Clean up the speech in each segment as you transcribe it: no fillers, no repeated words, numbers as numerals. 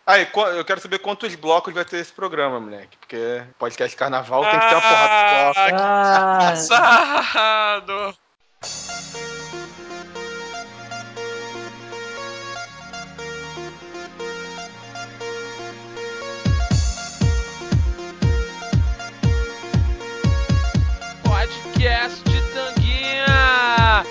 Aí, eu quero saber quantos blocos vai ter esse programa, moleque. Porque podcast carnaval tem que ter uma porrada de blocos. Que engraçado! Podcast de Tanguinha!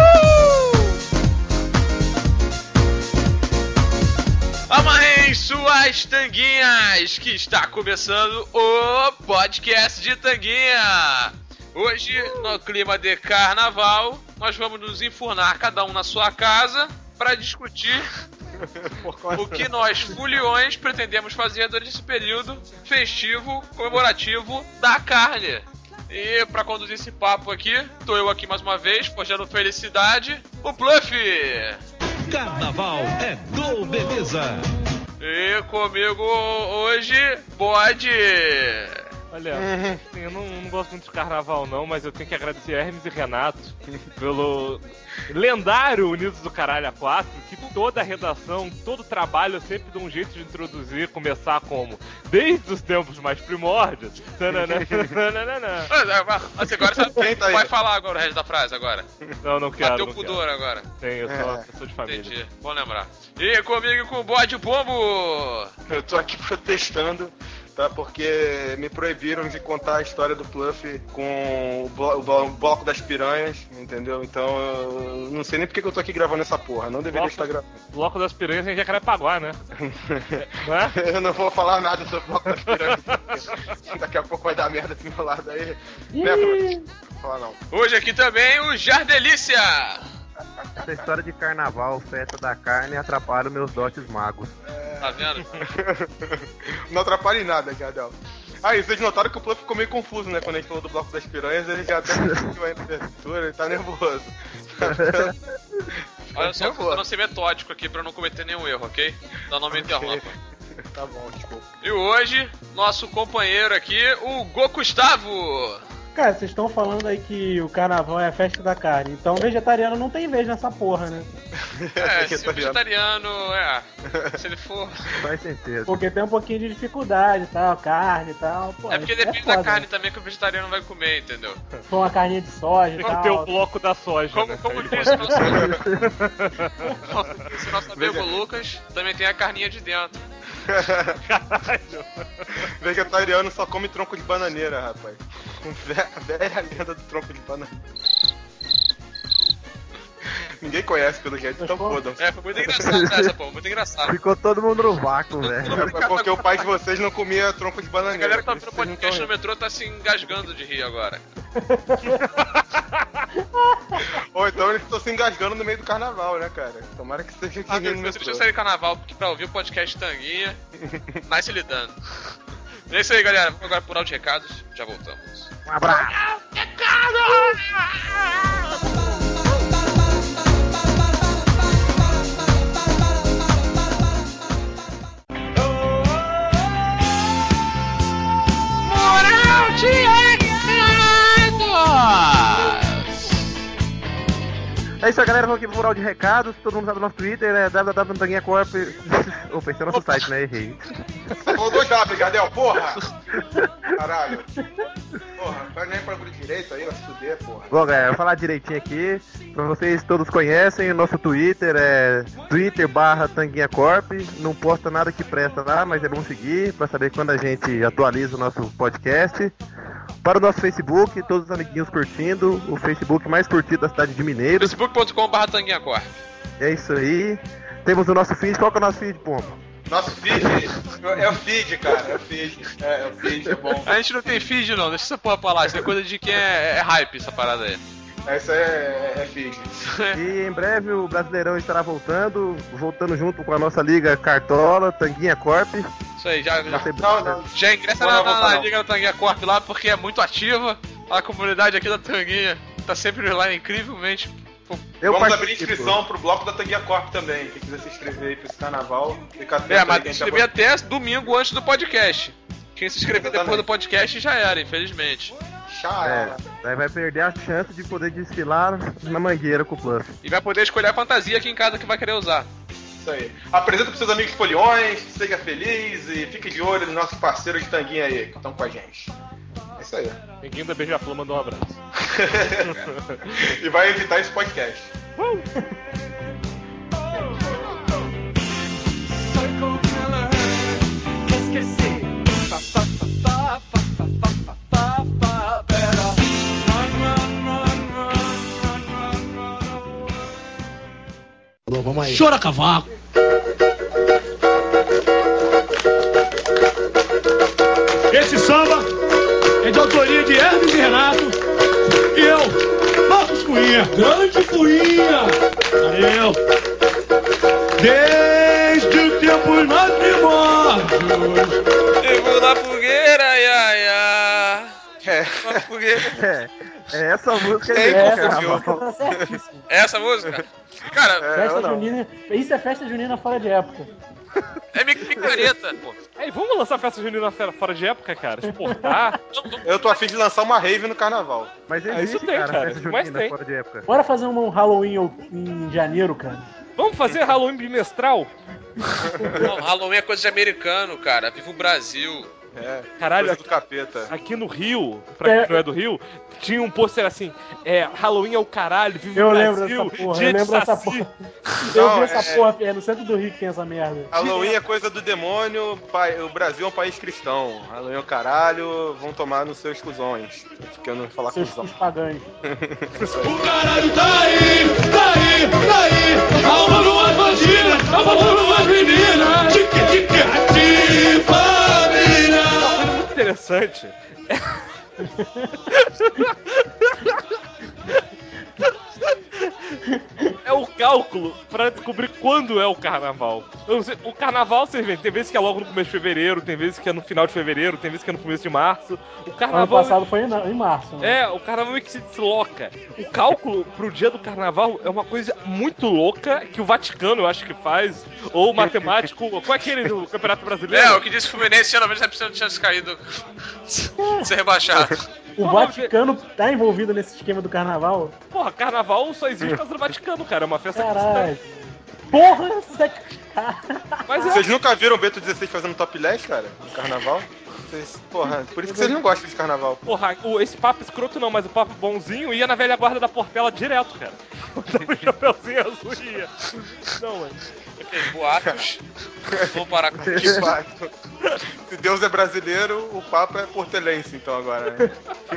Amarrem suas tanguinhas, que está começando o Podcast de Tanguinha! Hoje, no clima de carnaval, nós vamos nos enfurnar cada um na sua casa para discutir o que nós, foliões, pretendemos fazer durante esse período festivo, comemorativo da carne. E pra conduzir esse papo aqui, tô eu aqui mais uma vez, forjando felicidade, o Pluff! Carnaval é do Beleza! E comigo hoje, Bode! Olha, eu não gosto muito de carnaval não, mas eu tenho que agradecer a Hermes e Renato pelo lendário Unidos do Caralho A4, que toda a redação, todo o trabalho eu sempre dou um jeito de introduzir, começar como desde os tempos mais primórdios. Mas agora você vai falar agora o resto da frase agora. Não quero. Bateu o pudor agora. Eu sou pessoa de família. Entendi, bom lembrar. E comigo com o Bode Pombo! Eu tô aqui protestando, tá? Porque me proibiram de contar a história do Pluff com o bloco das piranhas, entendeu? Então eu não sei nem porque que eu tô aqui gravando essa porra. Não deveria estar gravando. Bloco das piranhas em Jacarepaguá, né? Não é? Eu não vou falar nada sobre o bloco das piranhas. Daqui a pouco vai dar merda do meu lado aí. Né, Pluff? Não vou falar não. Hoje aqui também o Jardelícia! Essa história de carnaval, festa da carne, atrapalha os meus dotes magos. Tá vendo? Não atrapalha em nada, Jardel. Aí, vocês notaram que o Pluff ficou meio confuso, né? Quando a gente falou do bloco das piranhas, ele já até conseguiu aí na abertura, ele tá nervoso. Olha só, tô tentando ser metódico aqui pra não cometer nenhum erro, ok? Então não me interrompa. Tá bom, desculpa. E hoje, nosso companheiro aqui, o Gustavo! Cara, vocês estão falando aí que o carnaval é a festa da carne, então vegetariano não tem vez nessa porra, né? Se o vegetariano, se ele for... Faz sentido. Porque tem um pouquinho de dificuldade e tal, carne e tal. Pô, porque depende da carne também que o vegetariano vai comer, entendeu? Com uma carninha de soja e tal. Tem o bloco da soja, Como né? disse o nosso amigo Lucas, também tem a carninha de dentro. Caralho. Vegetariano só come tronco de bananeira, rapaz. Velha lenda do tronco de bananeira. Ninguém conhece pelo jeito, então foda. Foi muito engraçado essa, pô, muito engraçado. Ficou todo mundo no vácuo, velho. É porque o pai de vocês não comia tronco de A bananeira. galera que tá ouvindo o podcast no metrô tá se engasgando de rir agora. Ou então eles estão se engasgando no meio do carnaval, né, cara? Tomara que seja aqui no metrô. Deixa eu sair do carnaval pra ouvir o podcast Tanguinha, nasce lidando. É isso aí, galera. Vamos agora por áudio de recados. Já voltamos. Um abraço. Moral de recados! É isso aí, galera. Vamos aqui pro mural de recados. Todo mundo sabe o nosso Twitter, é www.tanguinhacorp. Opa, esse é o nosso site, né? Errei. Você falou 2W, Jardel, porra! Caralho. Porra, faz nem bagulho direito aí, vai se fuder, porra. Bom, galera, vou falar direitinho aqui. Pra vocês todos conhecem, o nosso Twitter é Twitter/Tanguinhacorp. Não posta nada que presta lá, mas é bom seguir pra saber quando a gente atualiza o nosso podcast. Para o nosso Facebook, todos os amiguinhos curtindo, o Facebook mais curtido da cidade de Mineiros. Facebook.com/Tanguinhacorp. É isso aí. Temos o nosso feed. Qual que é o nosso feed, Pombo? Nosso feed é o feed, cara. É o feed. É o feed, é bom. A gente não tem feed não, deixa essa porra pra lá. Isso é coisa de quem é hype, essa parada aí. Essa é feed. E em breve o Brasileirão estará voltando junto com a nossa liga Cartola, Tanguinha Corp. Isso aí, já Não. já ingressa na liga da Tanguinha Corp lá, porque é muito ativa. A comunidade aqui da Tanguinha tá sempre online incrivelmente. Vamos abrir inscrição pro bloco da Tanguinha Corp também. Quem quiser se inscrever aí pra esse carnaval, fica atento. Mas tem que se inscrever até domingo antes do podcast. Quem se inscrever depois do podcast já era, infelizmente. Daí vai perder a chance de poder desfilar na mangueira com o Plus. E vai poder escolher a fantasia aqui em casa que vai querer usar. Isso aí. Apresenta pros seus amigos foliões, seja feliz e fique de olho nos nossos parceiros de tanguinha aí, que estão com a gente. É isso aí. Ninguém da Beija-Flor mandou um abraço. E vai editar esse podcast. Vamos aí. Chora cavaco. Esse samba é de autoria de Hermes e Renato e eu, Marcos Cunha. Grande Cunha. Valeu. Desde o tempo mais primórdios. Vivo na fogueira, ia. Na fogueira. É essa música Tem aí, confusão. Tá certíssimo. É essa música? Cara, Festa junina. Isso é festa junina fora de época. é micareta, pô. Aí, vamos lançar festa junina fora de época, cara? Exportar. Eu tô afim de lançar uma rave no carnaval. Mas Ah, existe, isso tem, cara. festa Mas junina tem. fora de época. Bora fazer um Halloween em janeiro, cara. Vamos fazer Halloween bimestral? Não, Halloween é coisa de americano, cara. Viva o Brasil. É, Caralho, coisa do capeta. Aqui no Rio, pra quem não é do Rio, tinha um pôster assim, Halloween é o caralho, vive Eu o lembro Brasil, dessa porra, dia eu de lembro dessa saci. porra. Eu Não, vi essa porra, é no centro do Rio que tem essa merda. Halloween é coisa do demônio, o Brasil é um país cristão. Halloween é o caralho, vão tomar nos seus cuzões. Porque eu não vou falar Seus cuzão. pagãs. O caralho tá aí, tá aí, tá aí. Alma numa bandida, alma numa menina. Tique, família. Uma coisa muito interessante é o cálculo pra descobrir quando é o carnaval. Eu não sei, o carnaval, vocês veem, tem vezes que é logo no começo de fevereiro, tem vezes que é no final de fevereiro, tem vezes que é no começo de março. O Ano carnaval passado foi em março, né? o carnaval é que se desloca. O cálculo pro dia do carnaval é uma coisa muito louca que o Vaticano, eu acho que faz, ou o matemático. Qual é aquele do Campeonato Brasileiro? O que disse que o Fluminense pelo menos é precisando tinha caído. Ser rebaixado. O Vaticano tá envolvido nesse esquema do carnaval? Porra, carnaval só existe por causa do Vaticano, cara. É uma festa Caralho. Porra, cara. Mas Vocês nunca viram o Beto 16 fazendo topless, cara? No carnaval? Porra, por isso que vocês não gostam de carnaval. Porra, esse papo escroto não, mas o papo bonzinho ia na velha guarda da Portela direto, cara. Botava o chapeuzinho azul e ia. Não, mano. Ok, boatos. Vou parar com Que isso. fato. Se Deus é brasileiro, o papo é portelense, então, agora, né?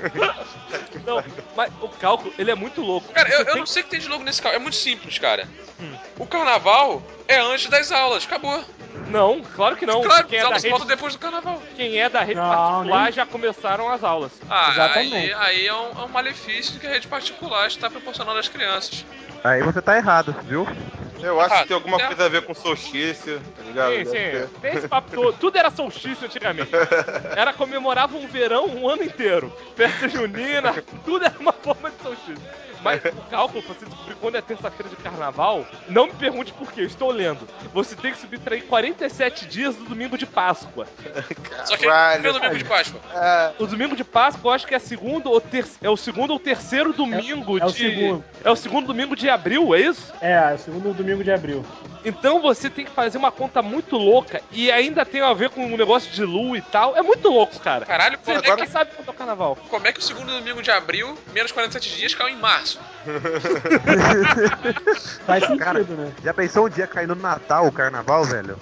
Não, mas o cálculo, ele é muito louco. Cara, Você eu não sei o que tem de louco nesse cálculo. É muito simples, cara. O carnaval é antes das aulas, acabou. Não, claro que não. Claro, Quem as é da aulas rede, voltam depois do carnaval. quem é da rede Não, particular nem- já começaram as aulas. Ah, Exatamente. aí é um malefício que a rede particular está proporcionando às crianças. Aí você tá errado, viu? Eu acho que tem alguma É. coisa a ver com solstício, tá ligado? Sim, Deve ter. sim. Tem esse papo todo. Tudo era solstício antigamente. Era comemorava um verão um ano inteiro. Festa junina, tudo era uma forma de solstício. Mas o cálculo pra você descobrir quando é terça-feira de carnaval, não me pergunte por quê, eu estou lendo. Você tem que subtrair 47 dias do domingo de Páscoa. Só que Caralho. pelo domingo de Páscoa. É, O domingo de Páscoa eu acho que é o segundo ou terceiro domingo é o de. segundo. É o segundo domingo de abril, é isso? É, o segundo domingo de abril. Então você tem que fazer uma conta muito louca e ainda tem a ver com um negócio de lua e tal. É muito louco, cara. Caralho, Você como, nunca sabe quando é o carnaval. como é que o segundo domingo de abril, menos 47 dias, caiu em março? Faz sentido, Cara, né? já pensou um dia cair no Natal, o carnaval, velho?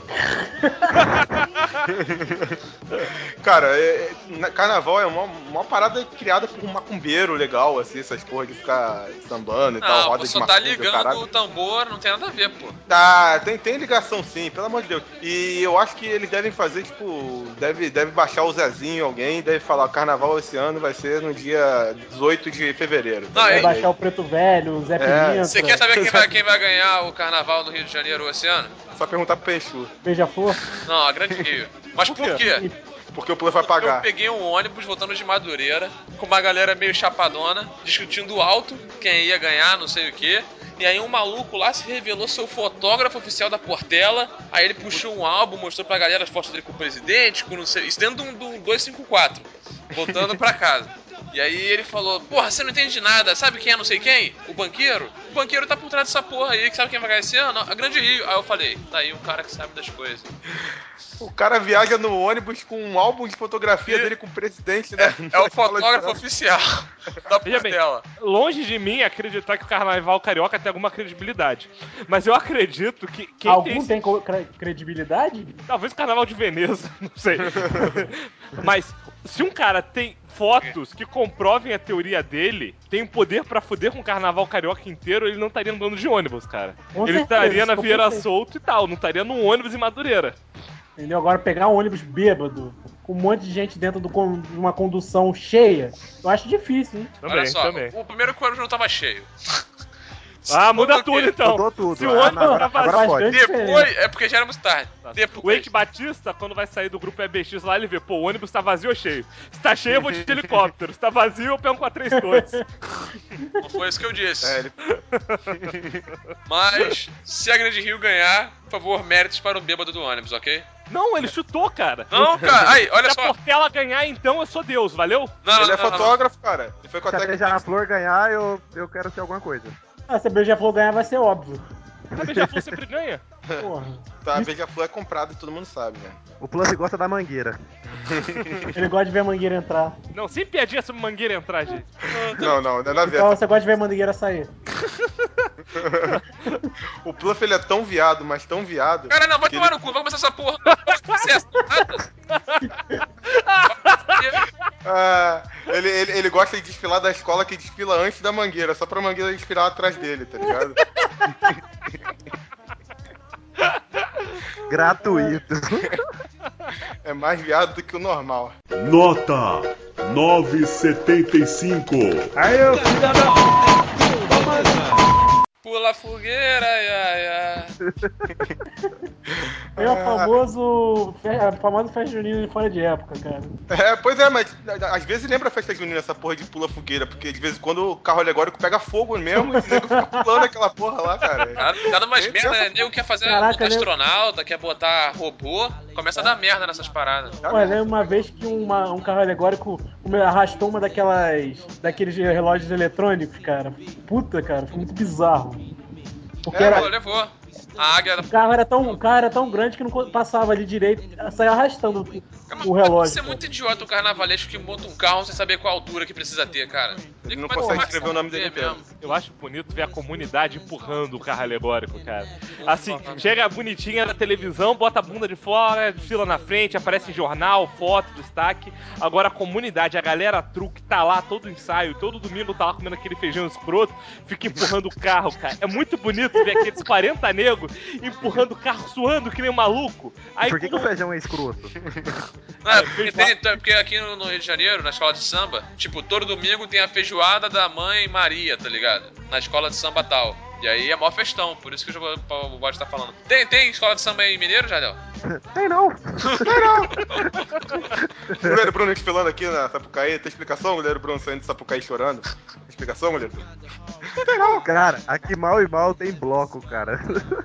cara, carnaval é uma parada criada por um macumbeiro legal, assim, essas porra de ficar sambando e tal, Não, roda pô, de só tá macumba, ligando caralho. o tambor, não tem nada a ver, pô. Ah, tem ligação sim, pelo amor de Deus. E eu acho que eles devem fazer, tipo, deve baixar o Zezinho, alguém, deve falar, o carnaval esse ano vai ser no dia 18 de fevereiro. Não, Vai é- baixar o Preto Velho, o Zé Pilintra, Você quer saber quem vai ganhar o carnaval no Rio de Janeiro esse ano? Só perguntar pro Peixu, Beija-Flor. Não, a Grande Rio. Mas por quê? porque o Plus vai pagar. Eu peguei um ônibus voltando de Madureira, com uma galera meio chapadona, discutindo alto quem ia ganhar, não sei o quê. E aí um maluco lá se revelou ser o fotógrafo oficial da Portela. Aí ele puxou um álbum, mostrou pra galera as fotos dele com o presidente, com não sei, isso dentro de um 254, voltando pra casa. E aí ele falou, porra, você não entende de nada, sabe quem é não sei quem? O banqueiro? O banqueiro tá por trás dessa porra aí, que sabe quem vai ganhar esse ano? A Grande Rio. Aí eu falei, tá aí um cara que sabe das coisas. O cara viaja no ônibus com um álbum de fotografia dele com o presidente da É o fotógrafo oficial da Veja bem, Portela. longe de mim acreditar que o carnaval carioca tem alguma credibilidade. Mas eu acredito que quem Algum tem... tem credibilidade? Talvez o carnaval de Veneza, não sei. Mas se um cara tem fotos que comprovem a teoria dele, tem o poder pra fuder com o carnaval carioca inteiro, ele não estaria andando de ônibus, cara. Com Ele certeza, estaria na isso Vieira eu pensei. Solto e tal, não estaria num ônibus em Madureira. Entendeu? Agora pegar um ônibus bêbado, com um monte de gente dentro de uma condução cheia, eu acho difícil, hein? Olha só, Também. o primeiro que o ônibus não tava cheio. Ah, muda Segundo tudo que- então. Mudou tudo. Se o ônibus agora, tá vazio, agora pode. grande Depois, diferença. é porque já éramos tarde. o Depois, Eike Batista, quando vai sair do grupo EBX lá, ele vê, pô, o ônibus tá vazio ou cheio? Se tá cheio, eu vou de helicóptero. Se tá vazio, eu pego com a 3 todos. não foi isso que eu disse. ele... Mas, se a Grande Rio ganhar, por favor, méritos para o bêbado do ônibus, ok? Não, ele chutou, cara. Não, cara, aí, olha Se a só. Portela ganhar, então eu sou Deus, valeu? Não, Ele é fotógrafo, cara. Ele foi com a Se a técnica. Beija-Flor ganhar, eu quero ser alguma coisa. Ah, se a Beija-Flor ganhar, vai ser óbvio. A Beija-Flor sempre ganha. Porra. Tá, a Beija-Flor é comprada e todo mundo sabe, né? O Plus gosta da mangueira. Ele gosta de ver a mangueira entrar. Não, sem piadinha sobre mangueira entrar, gente. Não, não é na Então verdade. você gosta de ver a mangueira sair. O Pluff, ele é tão viado, mas tão viado. Cara, não, vai que tomar no cu, vai começar essa porra. Não pode processo, nada. ele gosta de desfilar da escola que desfila antes da mangueira, só pra mangueira desfilar atrás dele, tá ligado? Gratuito. É mais viado do que o normal. Nota 9,75. Aí, eu filho da... Pula a fogueira, ai, ai. É o famoso festa junina fora de época, cara. Pois é, mas às vezes lembra a festa junina essa porra de pula fogueira, porque de vez em quando o carro alegórico pega fogo mesmo e o nego fica pulando aquela porra lá, cara. Tá dando umas merda, né? Nego quer fazer Caraca, botar astronauta, quer botar robô, começa a dar merda nessas paradas. Olha, lembra uma vez que um carro alegórico arrastou uma daqueles relógios eletrônicos, cara. Puta, cara, foi muito bizarro. Porque Levou. A águia... o carro era tão grande que não passava ali direito, saiu arrastando o relógio. Você é muito idiota o carnavalesco que monta um carro sem saber qual altura que precisa ter, cara. Ele não consegue escrever o nome dele inteiro. Eu acho bonito ver a comunidade empurrando o carro alegórico, cara. Assim, chega bonitinha na televisão, bota a bunda de fora, desfila na frente, aparece em jornal, foto, destaque. Agora a comunidade, a galera truque tá lá todo ensaio, todo domingo tá lá comendo aquele feijão escroto, fica empurrando o carro, cara. É muito bonito ver aqueles 40 negros empurrando o carro, suando que nem um maluco. Aí, Por que o feijão é escroto? Porque aqui no Rio de Janeiro, na escola de samba, tipo, todo domingo tem a feijoada da mãe Maria, tá ligado? Na escola de samba tal. E aí é mó festão, por isso que o Bode tá falando. Tem escola de samba em Mineiro, Jardel? Tem não. Goleiro Bruno desfilando aqui na Sapucaí, tem explicação? Goleiro Bruno saindo de Sapucaí chorando. Tem explicação, goleiro? Cara, aqui mal e mal tem bloco, cara.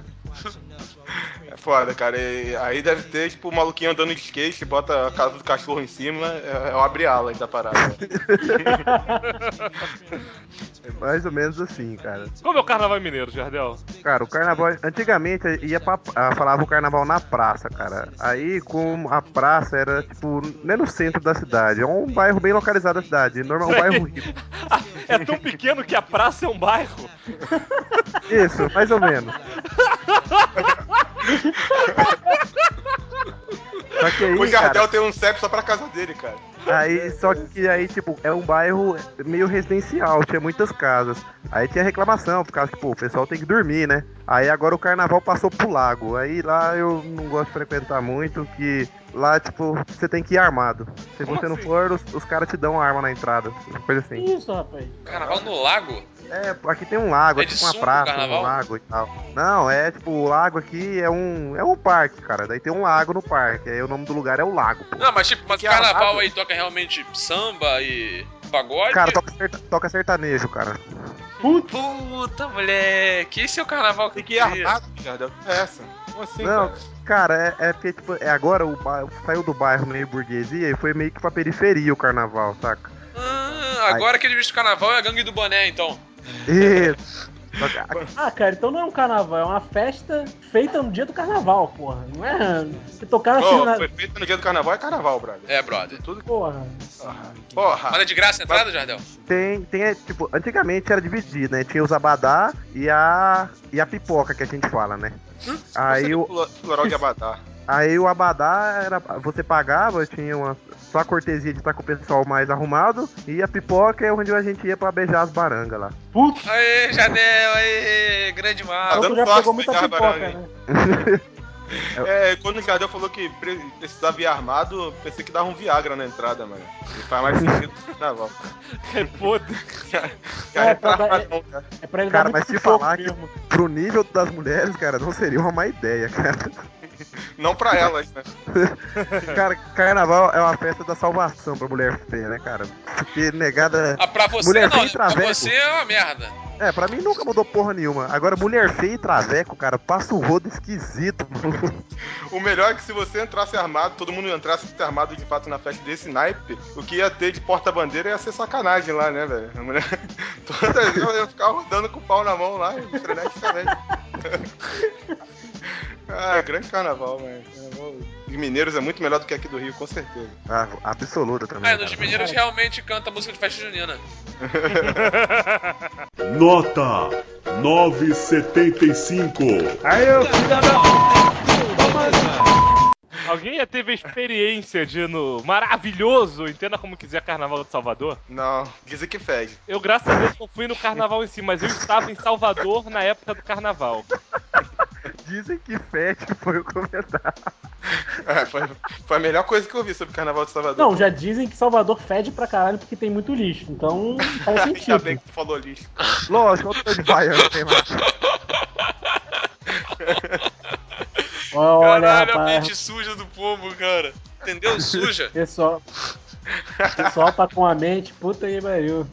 É foda, cara. E aí deve ter, tipo, o maluquinho andando de skate, bota a casa do cachorro em cima, é o abre-alas da parada. É mais ou menos assim, cara. como é o carnaval mineiro, Jardel? Cara, o carnaval, antigamente falava o carnaval na praça, cara. Aí, como a praça era, tipo, não é no centro da cidade, é um bairro bem localizado da cidade, normal, um bairro rico. É tão pequeno que a praça é um bairro. Isso, mais ou menos. Só que aí, O Jardel cara, tem um CEP só pra casa dele, cara. só que aí, tipo, é um bairro meio residencial, tinha muitas casas. Aí tinha reclamação, por causa que, pô, o pessoal tem que dormir, né? Aí agora o carnaval passou pro lago. Aí lá eu não gosto de frequentar muito, que lá, tipo, você tem que ir armado. Se Como você não assim? for, os caras te dão uma arma na entrada. Coisa Que assim. isso, rapaz? Carnaval no lago? É, aqui tem um lago, É é de tipo uma sunga o praça, carnaval? um lago e tal. Não, é tipo, o lago aqui é um parque, cara. Daí tem um lago no parque. Aí o nome do lugar é o lago, pô. Não, mas tipo, o Que carnaval armado? aí toca realmente samba e pagode? Cara, toca sertanejo, cara. Puta, moleque, esse é o carnaval que Tem que ir armado, Jardel. É essa. Como assim, Não, cara? cara, é porque, tipo, agora o bairro saiu do bairro meio burguesia e foi meio que pra periferia o carnaval, saca? agora aquele bicho do carnaval é a gangue do boné, então. Isso. Ah, cara, então não é um carnaval, é uma festa feita no dia do carnaval, porra. Não é. Se tocar assim Ô, na. foi feito no dia do carnaval, é carnaval, brother. É, brother. Tudo. Porra. Porra. Mas é de graça a entrada, Jardel? Tipo, antigamente era dividido, né? Tinha os abadá e a pipoca que a gente fala, né? Aí o Plural de abadá. Aí o abadá era. Você pagava, tinha só a cortesia de estar com o pessoal mais arrumado. E a pipoca é onde a gente ia pra beijar as barangas lá. Putz, Aê, Jardel, aê, grande então mago. dando tu já sorte pegou de muita pegar a pipoca, baranga, né? Quando o Jardel falou que precisava vir armado, pensei que dava um Viagra na entrada, mano. E faz mais sentido que o carnaval. É podre. Já pra tá dar- armadão, cara. É pra ele Cara, dar mas muito te pipoco falar que mesmo. pro nível das mulheres, cara, não seria uma má ideia, cara. Não pra elas, né? Cara, carnaval é uma festa da salvação pra mulher feia, né, cara? Porque negada. Ah, pra você mulher feia não, e pra traveco. você é uma merda. É, pra mim nunca mudou porra nenhuma. Agora, mulher feia e traveco, cara, passa um rodo esquisito. O melhor é que se você entrasse armado, todo mundo entrasse armado de fato na festa desse naipe, o que ia ter de porta-bandeira ia ser sacanagem lá, né, velho? A mulher todas elas iam ficar rodando com o pau na mão lá, freneticamente. Ah, grande carnaval, velho. Carnaval de Mineiros é muito melhor do que aqui do Rio, com certeza. Ah, absoluta também. É, nos cara. mineiros realmente canta música de festa junina. Nota 9,75. Aí, ô filho da... Alguém já teve a experiência de ir no maravilhoso, entenda como quiser, Carnaval de Salvador? Não, dizem que fede. Eu, graças a Deus, não fui no carnaval em si, mas eu estava em Salvador na época do carnaval. Dizem que fede foi o comentário. É, foi a melhor coisa que eu vi sobre o Carnaval de Salvador. Não, já dizem que Salvador fede pra caralho porque tem muito lixo. Então faz Ainda sentido. bem que tu falou lixo. Lógico, olha o tanto de baiano que tem lá. Olha, Caralho, a rapaz. mente suja do povo, cara. Entendeu? Suja. Pessoal tá com a mente, puta que pariu.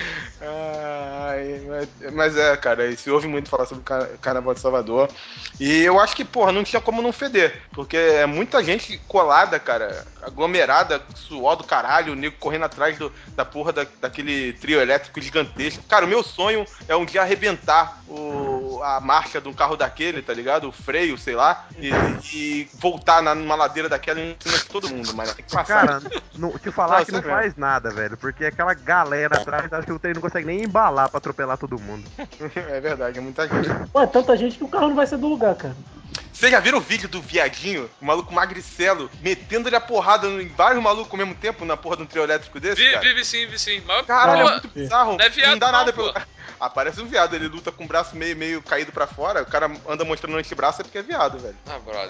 Mas cara, se ouve muito falar sobre o Carnaval de Salvador. E eu acho que, porra, não tinha como não feder. Porque é muita gente colada, cara, aglomerada, suor do caralho, o nego correndo atrás da porra daquele trio elétrico gigantesco. Cara, o meu sonho é um dia arrebentar a marcha de um carro daquele, tá ligado? O freio, sei lá, e voltar numa ladeira daquela em cima de todo mundo, mas tem que passar. Cara, te falar Nossa, que não é mesmo. faz nada, velho. Porque aquela galera atrás, acho que o trem não consegue nem embalar pra atropelar todo mundo. É verdade, é muita gente. Ué, tanta gente que o carro não vai ser do lugar, cara. Vocês já viram o vídeo do viadinho, o maluco magricelo, metendo-lhe a porrada em vários malucos ao mesmo tempo na porra de um trio elétrico desse, cara? Vi sim. Mas, Caralho, pô, é muito bizarro. não é viado Não dá não, nada pô. Parece um viado, ele luta com o braço meio caído pra fora, o cara anda mostrando o antebraço é porque é viado, velho. Ah, brother.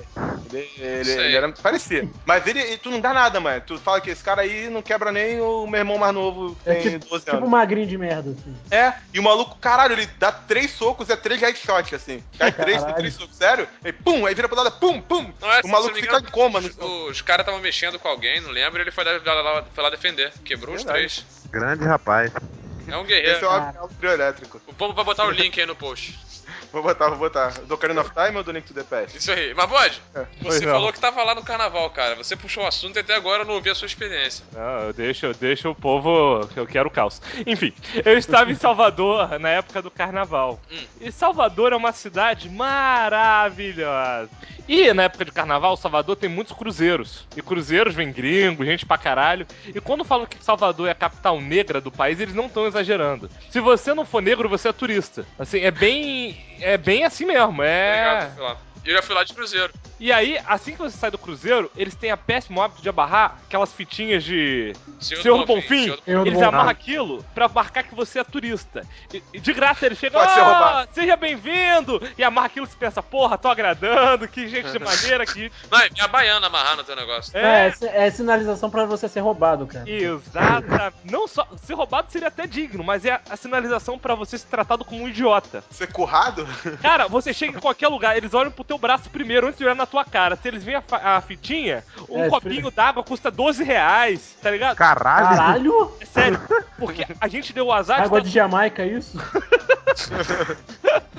Ele era parecia. Mas tu não dá nada, mano. Tu fala que esse cara aí não quebra nem o meu irmão mais novo, que É tem 12 tipo anos. magrinho de merda, assim. É, e o maluco, caralho, ele dá 3 socos, é 3 headshots, assim. Cai 3, tem 3 socos, sério? Aí pum, aí vira pra lado, pum, pum. Não é, O maluco se não me fica engano, em coma no chão. Os caras estavam mexendo com alguém, não lembro, e ele foi lá defender. Quebrou os Verdade. 3. Grande rapaz. É um Esse guerreiro. é o trio elétrico. O povo vai botar o link aí no post. Vou botar. Do Ocarina of Time ou do Link to the Past? Isso aí. Mas, Bode, Pois você não. falou que tava lá no carnaval, cara. Você puxou o assunto e até agora eu não ouvi a sua experiência. Não, eu deixo o povo, eu quero o caos. Enfim, eu estava em Salvador na época do carnaval. E Salvador é uma cidade maravilhosa. E na época de carnaval, Salvador tem muitos cruzeiros. E cruzeiros vem gringo, gente pra caralho. E quando falam que Salvador é a capital negra do país, eles não estão exagerando. Se você não for negro, você é turista. Assim, é bem assim mesmo. Obrigado, eu fui lá. Eu já fui lá de cruzeiro. E aí, assim que você sai do cruzeiro, eles têm a péssimo hábito de amarrar aquelas fitinhas de Senhor do Bonfim. Senhor do Senhor do Eles Bonfim. amarram aquilo pra marcar que você é turista. E de graça eles chegam, Pode ser roubado. seja bem-vindo! E amarra aquilo e você pensa, porra, tô agradando, que gente maneira, que... Não, é minha baiana amarrar no teu negócio. É sinalização pra você ser roubado, cara. Exata. Não só... Ser roubado seria até digno, mas é a sinalização pra você ser tratado como um idiota. Ser currado? Cara, você chega em qualquer lugar, eles olham pro teu braço primeiro, antes de olhar na tua cara. Se eles veem a fitinha, um copinho d'água custa R$12, tá ligado? Caralho. Caralho? É sério, porque a gente deu o azar Água de de Jamaica, é isso?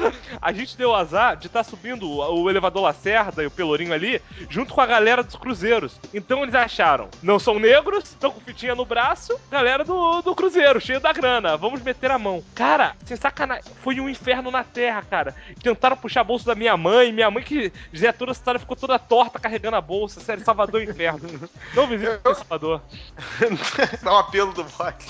a gente deu azar de estar subindo o elevador Lacerda e o Pelourinho ali, junto com a galera dos cruzeiros. Então eles acharam, não são negros, estão com fitinha no braço, galera do cruzeiro, cheio da grana, vamos meter a mão. Cara, sem sacanagem, foi um inferno na terra, cara. Tentaram puxar a bolsa da minha mãe que já é toda essa história, ficou toda torta carregando a bolsa. Sério, Salvador é um inferno. Não visite Salvador. Dá um apelo do bot.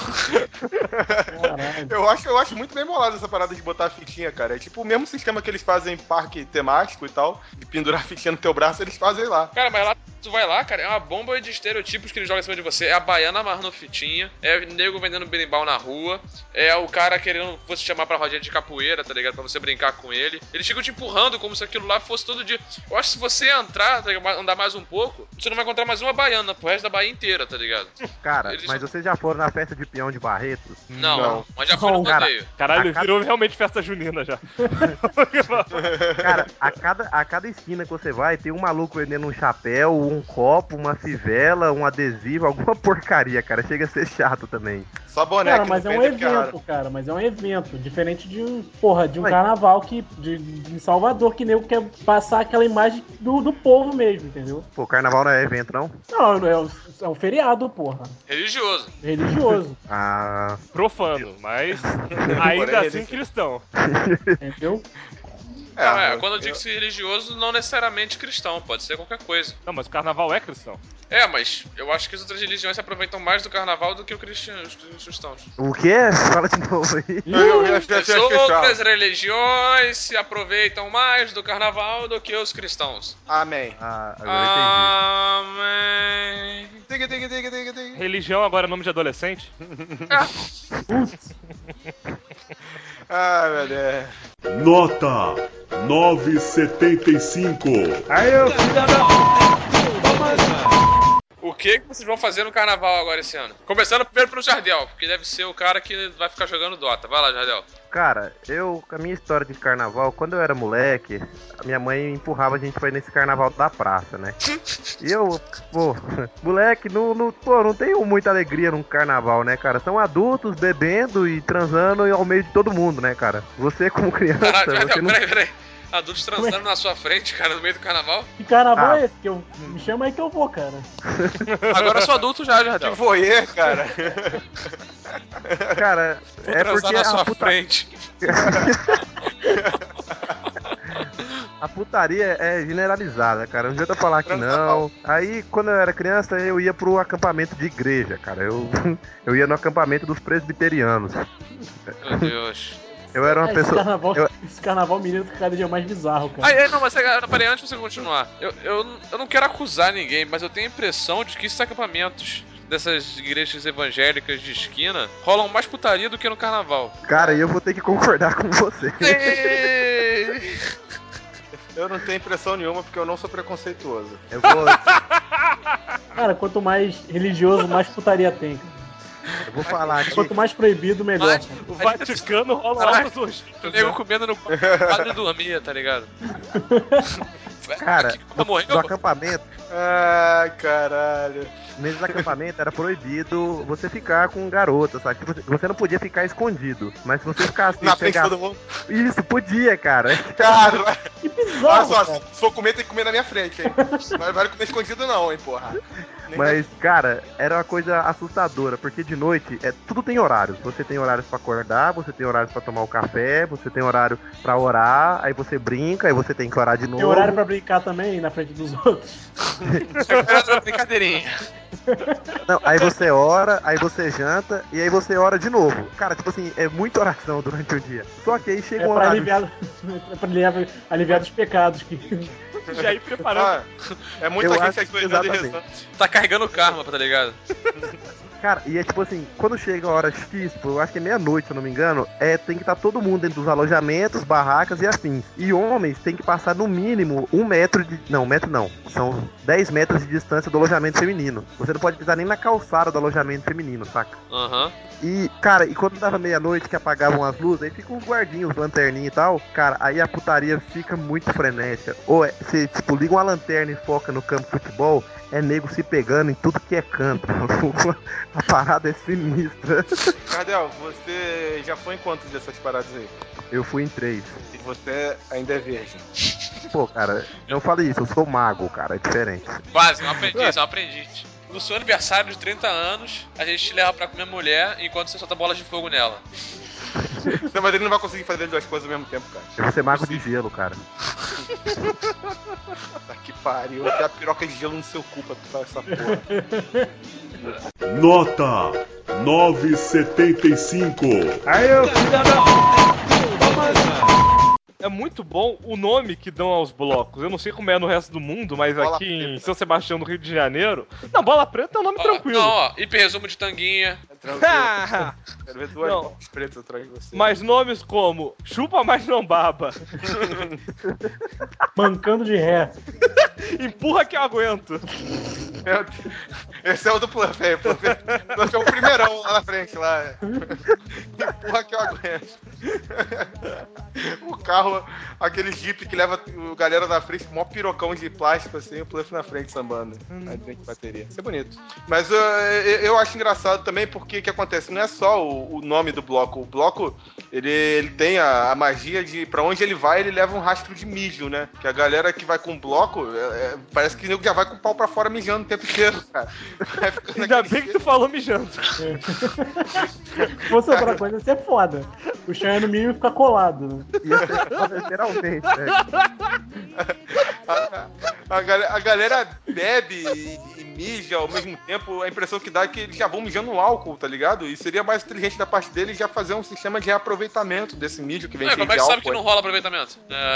Eu acho muito bem bolado essa parada de botar a fitinha, cara. É tipo o mesmo sistema que eles fazem em parque temático e tal, de pendurar a fitinha no teu braço, eles fazem lá. Cara, mas lá tu vai lá, cara, é uma bomba de estereotipos que eles jogam em cima de você. É a baiana amarrando fitinha, é o nego vendendo berimbau na rua, é o cara querendo você chamar pra rodinha de capoeira, tá ligado? Pra você brincar com ele. Eles ficam te empurrando como se aquilo lá fosse todo dia. Eu acho que se você entrar, andar mais um pouco, você não vai encontrar mais uma baiana pro resto da Bahia inteira, tá ligado? Cara, mas vocês já foram na festa de peão de Barretos? Não. Mas já fui no rodeio. Caralho, virou realmente festa junina já. Cara, a cada esquina que você vai, tem um maluco vendendo um chapéu, um copo, uma fivela, um adesivo, alguma porcaria, cara. Chega a ser chato também. Só boné, cara, que mas não é um vende, evento, cara. Mas é um evento. Diferente de um carnaval em Salvador, que nego quer passar aquela imagem do povo mesmo, entendeu? Pô, carnaval não é evento, não? Não, é um feriado, porra. Religioso. Religioso. Ah. Profano, mas ainda assim cristão. Entendeu? Quando eu digo que religioso, não necessariamente cristão, pode ser qualquer coisa. Não, mas o carnaval é cristão. É, mas eu acho que as outras religiões se aproveitam mais do carnaval do que os cristãos. O quê? Fala de novo aí. As outras religiões se aproveitam mais do carnaval do que os cristãos. Amém. Agora Amém. Diga. Religião agora é nome de adolescente? Ai, meu Deus. Nota 9,75. Aí, ô filho da... O que vocês vão fazer no carnaval agora esse ano? Começando primeiro pelo Jardel, porque deve ser o cara que vai ficar jogando Dota. Vai lá, Jardel. Cara, a minha história de carnaval, quando eu era moleque, a minha mãe empurrava a gente pra ir nesse carnaval da praça, né? E eu, moleque, não tenho muita alegria num carnaval, né, cara? São adultos bebendo e transando ao meio de todo mundo, né, cara? Você como criança... Caralho, Jardel, você não... peraí. Adultos transando na sua frente, cara, no meio do carnaval? Que carnaval é esse? Me chama aí que eu vou, cara. Agora eu sou adulto já, Jardel. Que voyeur, cara. Cara, Vou é transar porque na sua frente. A putaria é generalizada, cara. Não adianta falar que não. Aí, quando eu era criança, eu ia pro acampamento de igreja, cara. Eu ia no acampamento dos presbiterianos. Meu Deus. Eu era uma pessoa... Esse carnaval menino fica cada dia mais bizarro, cara. Não, mas peraí, antes de você continuar. Eu não quero acusar ninguém, mas eu tenho a impressão de que esses acampamentos dessas igrejas evangélicas de esquina rolam mais putaria do que no carnaval. Cara, eu vou ter que concordar com você. Eu não tenho impressão nenhuma porque eu não sou preconceituoso. Eu vou... Cara, quanto mais religioso, mais putaria tem, cara. Eu vou falar aqui. Quanto mais proibido, melhor. O Vaticano rola altos hoje. O nego comendo no quadro e dormia, tá ligado? Cara, no acampamento... Ai, caralho. Nesses acampamentos era proibido você ficar com garota, sabe? Você não podia ficar escondido. Mas se você ficar assim... Na frente de todo mundo? Isso, podia, cara. Cara, que bizarro, olha só, se for comer, tem que comer na minha frente, hein? Não vale comer escondido não, hein, porra. Mas, cara, era uma coisa assustadora, porque de noite tudo tem horários. Você tem horários pra acordar, você tem horários pra tomar o café, você tem horário pra orar, aí você brinca, aí você tem que orar de novo. Tem horário pra brincar também na frente dos outros. Brincadeirinha. Não, aí você ora, aí você janta e aí você ora de novo. Cara, tipo assim, é muita oração durante o dia. Só que aí chega um horário... É pra aliviar dos pecados que... Já ir preparando. É muita gente ajoelhando e rezando. Tá carregando o karma, tá ligado? Cara, e é tipo assim, quando chega a hora X, eu acho que é meia-noite, se eu não me engano, tem que estar todo mundo dentro dos alojamentos, barracas e afins. E homens tem que passar no mínimo 1 metro de... Não, 1 metro não. São 10 metros de distância do alojamento feminino. Você não pode pisar nem na calçada do alojamento feminino, saca? Aham. E, cara, e quando dava meia-noite que apagavam as luzes, aí ficam os guardinhos, lanterninha e tal, cara, aí a putaria fica muito frenética. Ou você, tipo, liga uma lanterna e foca no campo de futebol, é nego se pegando em tudo que é canto. A parada é sinistra. Cardel, você já foi em quantas dessas paradas aí? Eu fui em 3. E você ainda é virgem. Pô, cara, não fale isso, eu sou mago, cara, é diferente. Quase, é um aprendiz. No seu aniversário de 30 anos, a gente te leva pra comer mulher enquanto você solta bolas de fogo nela. Não, mas ele não vai conseguir fazer duas coisas ao mesmo tempo, cara. Eu vou ser mago de gelo, cara. Tá que pariu. Eu tenho a piroca de gelo no seu cu pra tu fazer essa porra. Nota 9,75. Aí, ô filha da... É muito bom o nome que dão aos blocos. Eu não sei como é no resto do mundo, mas Bola aqui em Preta. São Sebastião, no Rio de Janeiro... Não, Bola Preta é um nome tranquilo. Não, ó, hiper resumo de tanguinha. Tranquilo. Quero ver duas Não. bolas pretas atrás de você. Mas nomes como Chupa Mas Não Baba, Mancando de ré. Empurra Que Eu Aguento. Meu Deus. Esse é o do Pluff aí, Pluff. Pluff é o primeirão lá na frente, lá. Empurra que eu aguento. O carro, aquele Jeep que leva a galera na frente, com o maior pirocão de plástico, assim, o Pluff na frente sambando. Aí tem que bateria. Isso é bonito. Mas eu acho engraçado também porque o que acontece? Não é só o nome do bloco. O bloco, ele tem a magia de pra onde ele vai, ele leva um rastro de mijo, né? Que a galera que vai com bloco, parece que o nego já vai com o pau pra fora mijando o tempo inteiro, cara. Ainda bem que tu falou mijando. Se fosse outra coisa, ia ser foda. O chão no mínimo fica colado. Né? Ia ser foda literalmente, velho. A galera bebe e mija ao mesmo tempo. A impressão que dá é que eles já vão mijando no álcool, tá ligado? E seria mais inteligente da parte deles já fazer um sistema de reaproveitamento desse mijo que vem cheio Como é de que álcool. sabe que não rola aproveitamento?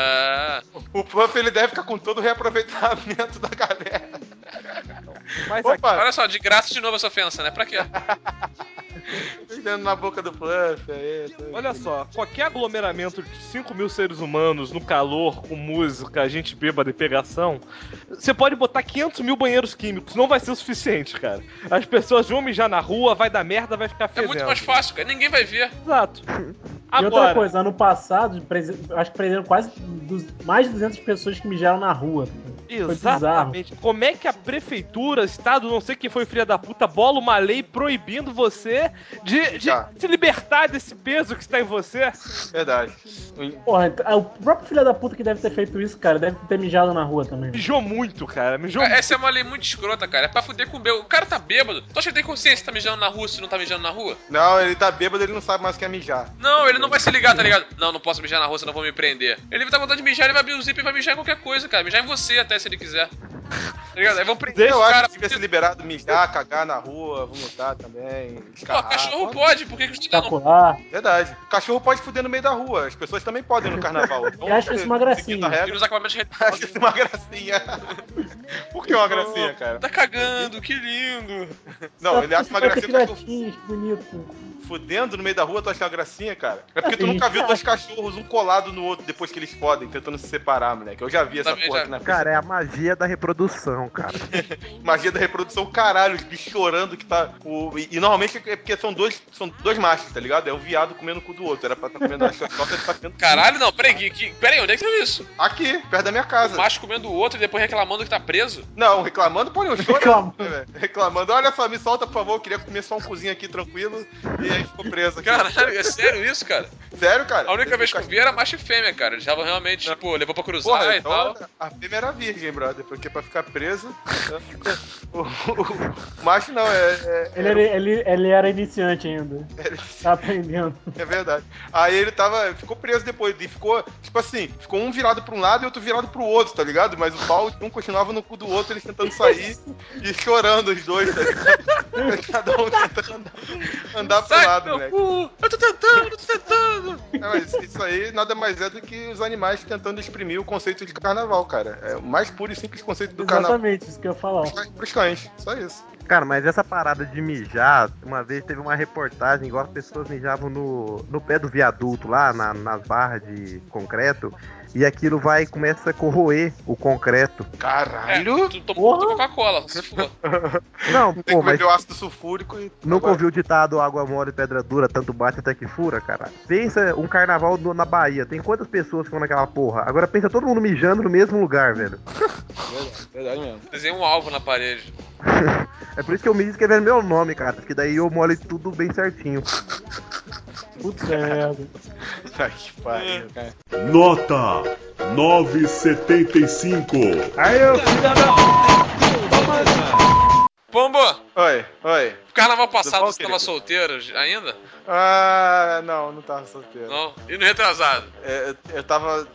O Puff, ele deve ficar com todo o reaproveitamento da galera. Mas Opa! Olha só, de graça de novo essa ofensa, né? Pra quê? Mijando na boca do Puff. Aí, olha só, qualquer aglomeramento de 5 mil seres humanos no calor, com música, gente bêbada e pegação, você pode botar 500 mil banheiros químicos, não vai ser o suficiente, cara. As pessoas vão mijar na rua, vai dar merda, vai ficar É fedendo. muito mais fácil, cara. Ninguém vai ver. Exato. E outra Agora, coisa, ano passado, acho que prenderam quase mais de 200 pessoas que mijaram na rua. Foi bizarro. exatamente. Como é que a prefeitura, estado, não sei quem foi filha da puta, bola uma lei proibindo você de se libertar desse peso que está em você? Verdade. Porra, o próprio filho da puta que deve ter feito isso, cara, deve ter mijado na rua também. Mijou muito, cara. Mijou muito. Essa é uma lei muito escrota, cara. É pra fuder com o bêbado. O cara tá bêbado. Tu acha que tem consciência que tá mijando na rua se não tá mijando na rua? Não, ele tá bêbado, ele não sabe mais o que é mijar. Não, ele não vai se ligar, tá ligado? Não posso mijar na rua, senão vão me prender. Ele vai estar com vontade de mijar, ele vai abrir o zip e vai mijar em qualquer coisa, cara. Mijar em você até, se ele quiser. Tá ligado? Aí vão prender Eu o acho cara. que devia ser liberado mijar, cagar na rua, vomitar também, Pô, escarrar. cachorro pode, por que que tu não? Espetacular. Verdade. O cachorro pode fuder no meio da rua, as pessoas também podem no carnaval. Então, Eu acho isso uma gracinha. seguindo a regra, Ele usa acabamentos de acho isso uma gracinha. Por que uma gracinha, cara? Tá cagando, que lindo. Não, ele acha uma gracinha o cachorro Que bonito. fudendo no meio da rua, tu acha uma gracinha, cara? É porque tu nunca viu dois cachorros, um colado no outro, depois que eles podem, tentando se separar, moleque. Eu já vi essa Também porra já. aqui na Cara, é a magia da reprodução, cara. magia da reprodução, caralho, os bichos chorando que tá. E normalmente é porque são dois machos, tá ligado? É um viado comendo o cu do outro. Era pra estar comendo a xoxota, ele tá comendo. Caralho, não, peraí, peraí, onde é que você viu isso? Aqui, perto da minha casa. O macho comendo o outro e depois reclamando que tá preso? Não, reclamando, porém, eu chorando. Reclamando. Reclamando, olha só, me solta, por favor, eu queria comer só um cozinho aqui tranquilo. E aí ficou preso aqui. Caralho, é sério isso, cara? Sério, cara? A única vez que eu vi era macho e fêmea, cara. Eles estavam realmente, tipo, levou pra cruzar Porra, e então tal. a fêmea era virgem, brother, porque pra ficar preso. O macho não, Ele era iniciante ainda. Tá aprendendo. É verdade. Aí ele ficou preso depois. E ficou, tipo assim, ficou um virado pra um lado e outro virado pro outro, tá ligado? Mas o pau um continuava no cu do outro, eles tentando sair e chorando os dois, tá ligado? Cada um tentando andar pro Sai lado, do meu moleque. cu! Eu tô tentando! Mas isso aí nada mais é do que os animais tentando exprimir o conceito de carnaval, cara. É o mais puro e simples conceito do carnaval. Exatamente, isso que eu ia falar. Pros cães, só isso. Cara, mas essa parada de mijar, uma vez teve uma reportagem, igual as pessoas mijavam no pé do viaduto lá, nas barras de concreto, e aquilo começa a corroer o concreto. Caralho! Tu tomou Coca-Cola, se for. Não, Tem pô, que mas beber o ácido sulfúrico e. nunca ouviu o ditado água mole, pedra dura, tanto bate até que fura, cara? Pensa um carnaval na Bahia, tem quantas pessoas que vão naquela porra? Agora pensa todo mundo mijando no mesmo lugar, velho. Verdade mesmo. Desenhei um alvo na parede. É por isso que eu me escrevendo meu nome, cara, porque daí eu molho tudo bem certinho. Putz, merda. Tá que pariu, cara. Nota 9,75. Aí, ô filho da... Pombo, Oi. carnaval passado bom, você tava querido? solteiro ainda? Ah, não tava solteiro. Não? E no retrasado? Eu tava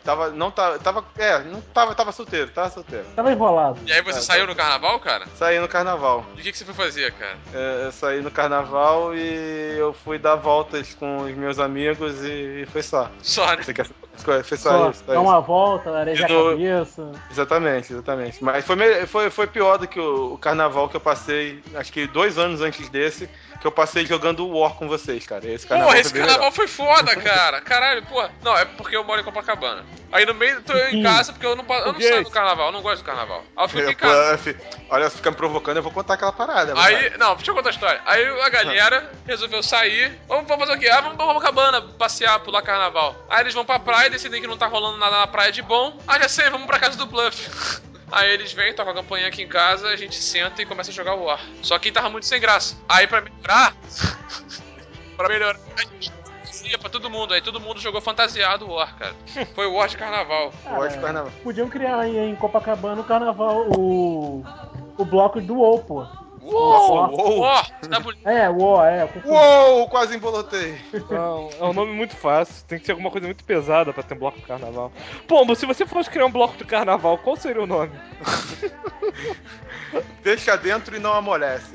solteiro. Tava enrolado. E aí você saiu no carnaval, cara? Saí no carnaval. E o que você foi fazer, cara? Eu saí no carnaval e eu fui dar voltas com os meus amigos e foi só. Só, né? Você quer... Foi só Só isso. dar uma volta, arejar a E no- cabeça. Exatamente. Mas foi pior do que o carnaval que eu passei, acho que 2 anos antes desse, que eu passei jogando War com vocês, cara. Esse carnaval Porra, foi esse bem carnaval legal. foi foda, cara. Caralho, porra. Não, é porque eu moro em Copacabana. Aí no meio tô eu em casa porque eu não saio do carnaval, eu não gosto do carnaval. Aí eu fico em casa. Olha, se ficar me provocando, eu vou contar aquela parada. Aí, não, deixa eu contar a história. Aí a galera resolveu sair. Vamos fazer o quê? Vamos pra Copacabana passear, pular carnaval. Aí eles vão pra praia, decidem que não tá rolando nada na praia de bom. Já sei, vamos pra casa do Bluff. Aí eles vêm, tocam a campanha aqui em casa, a gente senta e começa a jogar War. Só que tava muito sem graça. Aí pra melhorar, a gente fazia pra todo mundo. Aí todo mundo jogou fantasiado o War, cara. Foi o War de carnaval. War de carnaval. Podiam criar aí em Copacabana o carnaval, o bloco do WoW, pô. War, tá bonito. Uou, quase embolotei. Não, é um nome muito fácil. Tem que ser alguma coisa muito pesada pra ter um bloco de carnaval. Pombo, se você fosse criar um bloco de carnaval, qual seria o nome? Deixa dentro e não amolece.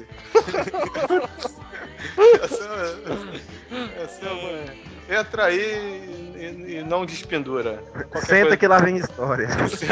Entra aí e não despendura. Senta que lá vem história.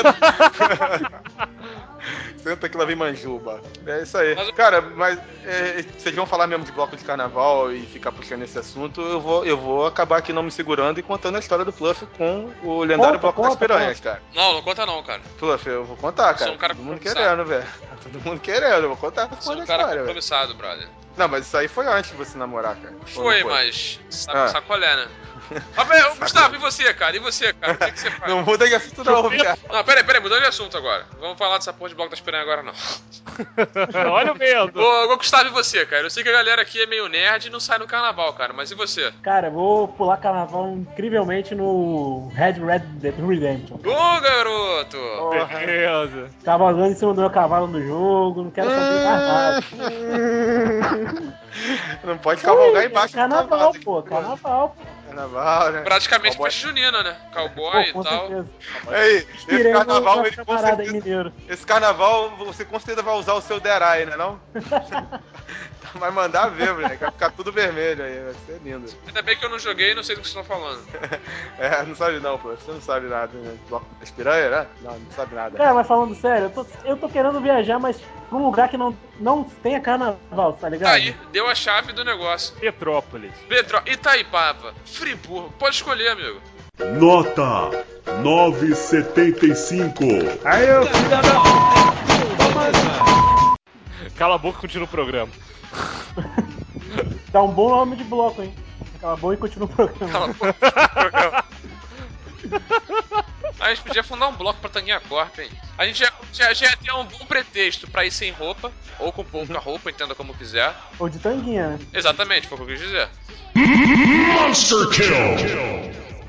Senta que lá vem manjuba. É isso aí. Cara, mas vocês vão falar mesmo de bloco de carnaval e ficar puxando esse assunto, eu vou acabar aqui não me segurando e contando a história do Fluff com o lendário bloco das piranhas, cara. Não conta não, cara. Fluff, eu vou contar, cara. Sou um cara Todo mundo compromissado. querendo, velho. Todo mundo querendo, eu vou contar essa Sou porra um da cara história, velho. compromissado, brother. Não, mas isso aí foi antes de você namorar, cara. Foi, mas sacolé, né? Gustavo, e você, cara? O que você faz? Não muda de assunto não, velho. Não, peraí, mudando de assunto agora. Vamos falar dessa porra de bloco das piranhas agora, não. Olha o medo. Ô, Gustavo, e você, cara? Eu sei que a galera aqui é meio nerd e não sai no carnaval, cara, mas e você? Cara, eu vou pular carnaval incrivelmente no Red Dead Redemption. Ô, garoto! Beleza. Tava andando em cima do meu cavalo no jogo, não quero saber mais nada. Não pode cavalgar embaixo do Carnaval, cavalo. pô, carnaval. Carnaval, né? Praticamente Cowboy. festa junina, né? Cowboy Com e tal. certeza. Aí, esse carnaval, ele com camarada aí certeza, mineiro. esse carnaval você com certeza vai usar o seu Derai, né não? Vai mandar ver, velho. Vai ficar tudo vermelho aí, vai ser lindo. Ainda bem que eu não joguei e não sei do que vocês estão falando. Não sabe não, pô. Você não sabe nada, né? Bloco das piranhas, né? Não sabe nada. Cara, mas falando sério, eu tô querendo viajar, mas pra um lugar que não tenha carnaval, tá ligado? Aí, deu a chave do negócio. Petrópolis. Itaipava, Friburgo, pode escolher, amigo. Nota 9,75. Aí, ô filho da... Cala a boca e continua o programa. Dá um bom nome de bloco, hein? Cala a boca e continua o programa. Cala a boca, continua o programa. A gente podia fundar um bloco pra Tanguinha Corp, hein? A gente já ia ter um bom pretexto pra ir sem roupa, ou com pouca roupa, entenda como quiser. Ou de tanguinha, né? Exatamente, foi o que eu quis dizer. Monster Kill.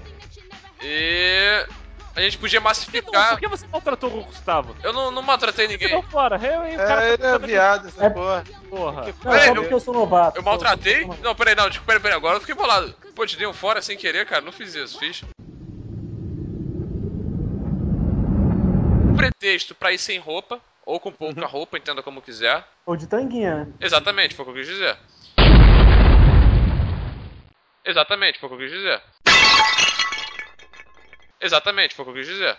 E a gente podia massificar. Por que você maltratou o Gustavo? Eu não maltratei ninguém. Ficou fora. O cara Ele é viado, essa porra. Porra. Não, só porque eu sou novato. Eu maltratei? Não, peraí, agora eu fiquei bolado. Pô, te dei um fora sem querer, cara, não fiz isso, fiz. Um pretexto pra ir sem roupa, ou com pouca roupa, entenda como quiser. Ou de tanguinha, né? Exatamente, foi o que eu quis dizer. Exatamente, foi o que eu quis dizer. Exatamente, foi o que eu quis dizer.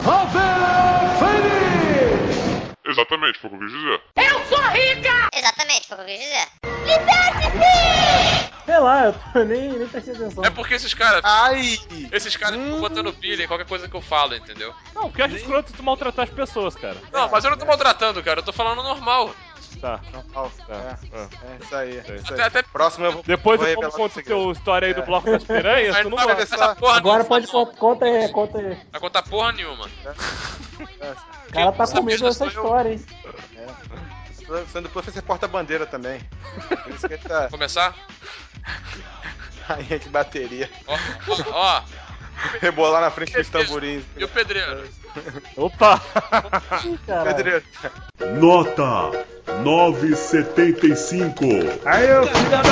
Exatamente, foi o que eu quis dizer. Exatamente, foi o que eu quis dizer. Sei lá, eu nem prestei atenção. É porque esses caras Ai! ficam botando pilha em qualquer coisa que eu falo, entendeu? Não, porque eu acho escroto tu maltratar as pessoas, cara. Não, mas eu não tô maltratando, cara, eu tô falando normal. Tá. Isso aí. Até Próximo eu vou. Depois vou eu revelar conto o a tua história aí do bloco das piranhas, tu não Mas gosta. essa porra Agora não, pode conta aí. Vai contar porra nenhuma. O cara tá com medo dessa história, hein? Sendo Puff, você porta-bandeira também. Por isso que ele tá. Começar? Aí, que bateria. Ó. Rebolar na frente dos tamborins. E o pedreiro? Opa! Caralho. Pedreiro. Nota 9,75. Aí, ô filho da...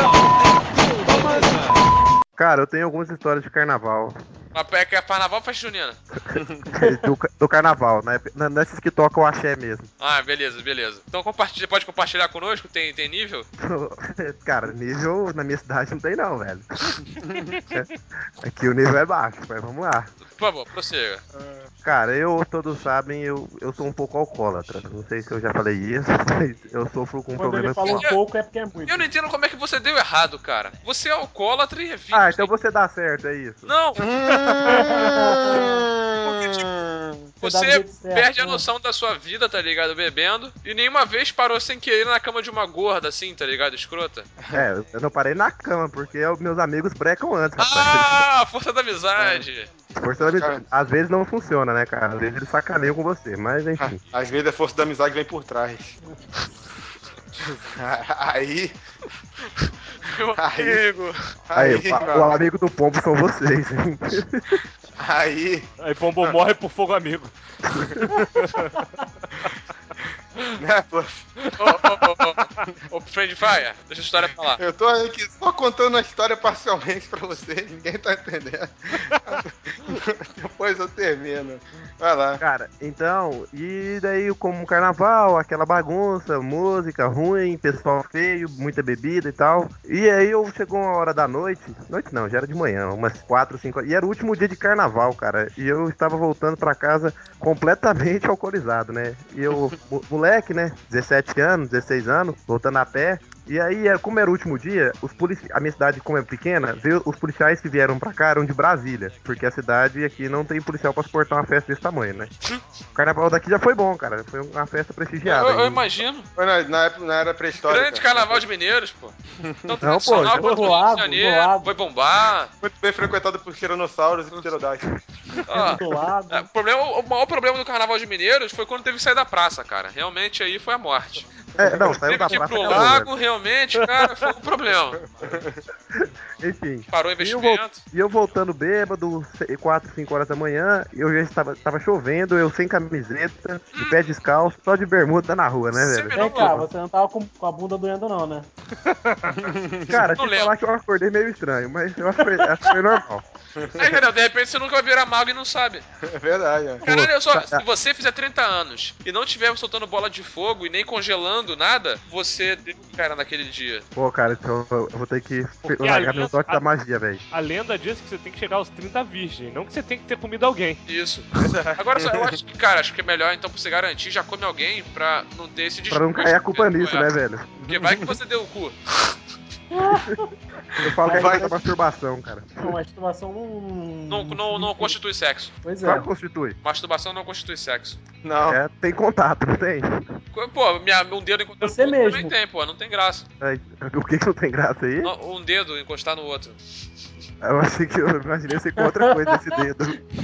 Cara, eu tenho algumas histórias de carnaval. Mas é que é carnaval ou festa junina? do carnaval, né? Nesses que tocam o axé mesmo. Ah, beleza. Então pode compartilhar conosco? Tem nível? Cara, nível na minha cidade não tem não, velho. Aqui o nível é baixo, mas vamos lá. Por favor, prossiga. Cara, todos sabem, eu sou um pouco alcoólatra. Não sei se eu já falei isso, mas eu sofro com Quando ele problemas fala um com... pouco é porque é muito. Eu não entendo como é que você deu errado, cara. Você é alcoólatra e é vítima. Ah, então você dá certo, é isso. Não! Porque, tipo, Você dá do você jeito certo, perde a né? noção da sua vida, tá ligado? Bebendo. E nenhuma vez parou sem querer na cama de uma gorda, assim, tá ligado? Escrota. Eu não parei na cama, porque meus amigos brecam antes, rapaz. Ah, força da amizade. Força da amizade. Às vezes não funciona, né, cara? Às vezes eles sacaneiam com você, mas enfim. Às vezes a força da amizade vem por trás. Aí. Meu amigo. Aí, o amigo do pombo são vocês, hein? Aí. Aí Pombo morre por fogo amigo. Né, pô? Ô, Friend Fire, deixa a história pra lá. Eu tô aqui só contando a história parcialmente pra vocês, ninguém tá entendendo. Depois eu termino. Vai lá. Cara, então, e daí como carnaval, aquela bagunça, música ruim, pessoal feio, muita bebida e tal. E aí chegou uma hora da noite não, já era de manhã, umas 4, 5 horas, e era o último dia de carnaval, cara. E eu estava voltando pra casa completamente alcoolizado, né? E eu, moleque, né, 17 anos, 16 anos, voltando a pé. E aí, como era o último dia, a minha cidade, como é pequena, os policiais que vieram pra cá eram de Brasília, porque a cidade aqui não tem policial pra suportar uma festa desse tamanho, né? O carnaval daqui já foi bom, cara. Foi uma festa prestigiada. Eu imagino. Foi na era pré-histórica. Grande carnaval de mineiros, pô. Tanto Não, pô, tradicional quanto do Rio de lago, Janeiro. do lago. Foi bombar. Muito bem frequentado por tiranossauros e pterodáctilos. Ó, Do lado. o maior problema do carnaval de Mineiros foi quando teve que sair da praça, cara. Realmente aí foi a morte. Não, saiu Teve da que ir praça pro acabou, lago, velho. realmente, cara, foi um problema. Enfim. Parou o investimento. E eu voltando bêbado, 4, 5 horas da manhã, eu já tava chovendo, eu sem camiseta, de pé descalço, só de bermuda na rua, né, velho? Vem cá, você não tava com a bunda doendo não, né? Cara, Não te lembro. falar que eu acordei meio estranho, mas eu acho que foi normal. Aí, entendeu? De repente você nunca vai virar mago e não sabe. É verdade, é. Caralho, olha só, se você fizer 30 anos e não estiver soltando bola de fogo e nem congelando nada, você deu cara naquele dia. Pô, cara, então eu vou ter que Porque largar meu toque da magia, velho. A lenda diz que você tem que chegar aos 30 virgem, não que você tem que ter comido alguém. Isso. Agora só, eu acho que, cara, acho que é melhor então pra você garantir, já come alguém pra não ter esse Pra não cair a culpa nisso, né, velho? Porque vai que você deu o cu. Eu falo que é da masturbação, cara. Não, a masturbação Não constitui sexo. Pois é. Claro que constitui. Masturbação não constitui sexo. Não. Tem contato, não tem? Pô, um dedo encostar Você no outro mesmo. também tem, pô, não tem graça. O que não tem graça aí? Um dedo encostar no outro. Eu achei que eu imaginei você com outra coisa nesse dedo.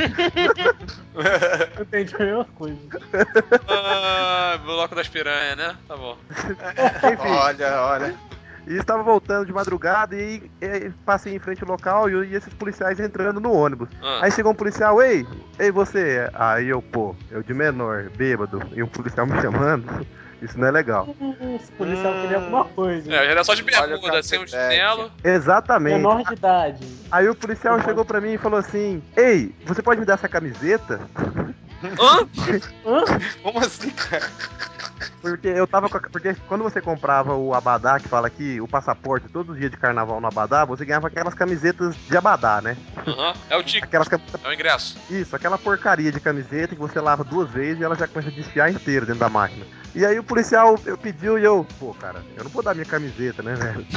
Eu entendi a mesma coisa. Ah, bloco das piranhas, né? Tá bom. Enfim. Olha. E estava voltando de madrugada e passei em frente ao local e esses policiais entrando no ônibus. Aí chegou um policial, ei você. Aí eu de menor, bêbado, e um policial me chamando, isso não é legal. Esse policial queria alguma coisa. Era só de bermuda, sem um chinelo. Exatamente. Menor de idade. Aí o policial chegou pra mim e falou assim, ei, você pode me dar essa camiseta? Hã? Como assim, cara? Porque porque quando você comprava o abadá, que fala aqui, o passaporte, todo dia de carnaval no abadá, você ganhava aquelas camisetas de abadá, né? É o ticket. É o ingresso. Isso, aquela porcaria de camiseta que você lava 2 vezes e ela já começa a desfiar inteira dentro da máquina. E aí o policial pediu e cara, eu não vou dar minha camiseta, né, velho?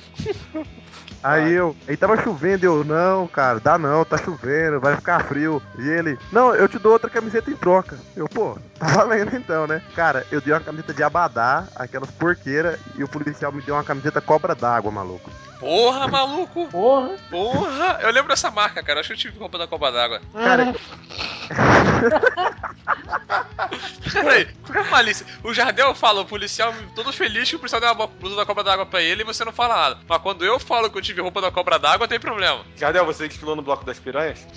Aí tava chovendo e não, cara, dá não, tá chovendo, vai ficar frio. E ele, não, eu te dou outra camiseta em troca. Tá valendo então, né? Cara, eu dei uma camiseta de abadá, aquelas porqueiras, e o policial me deu uma camiseta cobra d'água, maluco. Porra, maluco! Porra. Porra! Eu lembro dessa marca, cara. Acho que eu tive roupa da Copa d'Água. Cara, Peraí, qual é a malícia? O Jardel fala, o policial todo feliz que o policial deu uma blusa da Cobra d'Água pra ele e você não fala nada. Mas quando eu falo que eu tive roupa da Cobra d'Água, tem problema. Jardel, você desfilou no bloco das piranhas?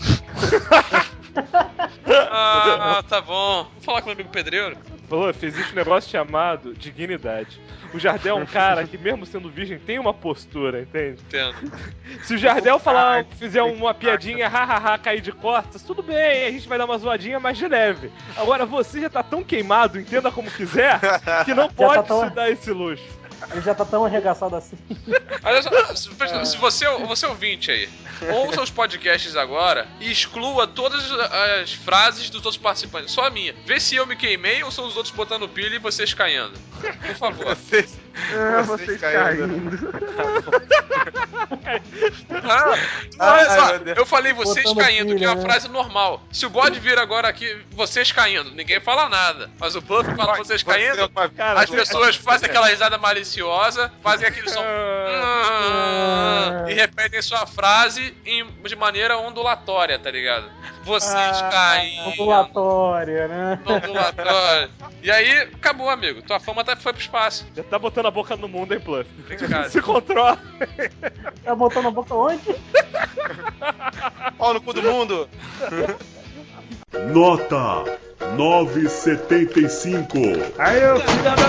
Ah, tá bom. Vou falar com meu amigo pedreiro. Falou, existe um negócio chamado dignidade. O Jardel é um cara que, mesmo sendo virgem, tem uma postura, entende? Entendo. Se o Jardel fizer uma piadinha, hahaha, cair de costas, tudo bem, a gente vai dar uma zoadinha, mas de leve. Agora, você já tá tão queimado, entenda como quiser, que não pode se dar esse luxo. Ele já tá tão arregaçado assim. Olha só, se você ouvinte aí, ouça os podcasts agora e exclua todas as frases dos outros participantes, só a minha. Vê se eu me queimei ou são os outros botando pilha e vocês caindo. Por favor. vocês caindo. Olha só, meu Deus. eu falei vocês Botando caindo, que é pilha, uma né? frase normal. Se o bode vir agora aqui, vocês caindo, ninguém fala nada. Mas o Buff fala vocês caindo, Cara, as pessoas fazem aquela risada maliciosa, fazem aquele som e repetem sua frase de maneira ondulatória, tá ligado? Vocês caindo. Ambulatória, né? Ondulatória. E aí, acabou, amigo. Tua fama foi pro espaço. Já tá botando a boca no mundo, hein, Pluff? Obrigado. Se controla. Tá botando a boca onde? Pau no cu do mundo! Nota 9,75. Aí, ô filho da...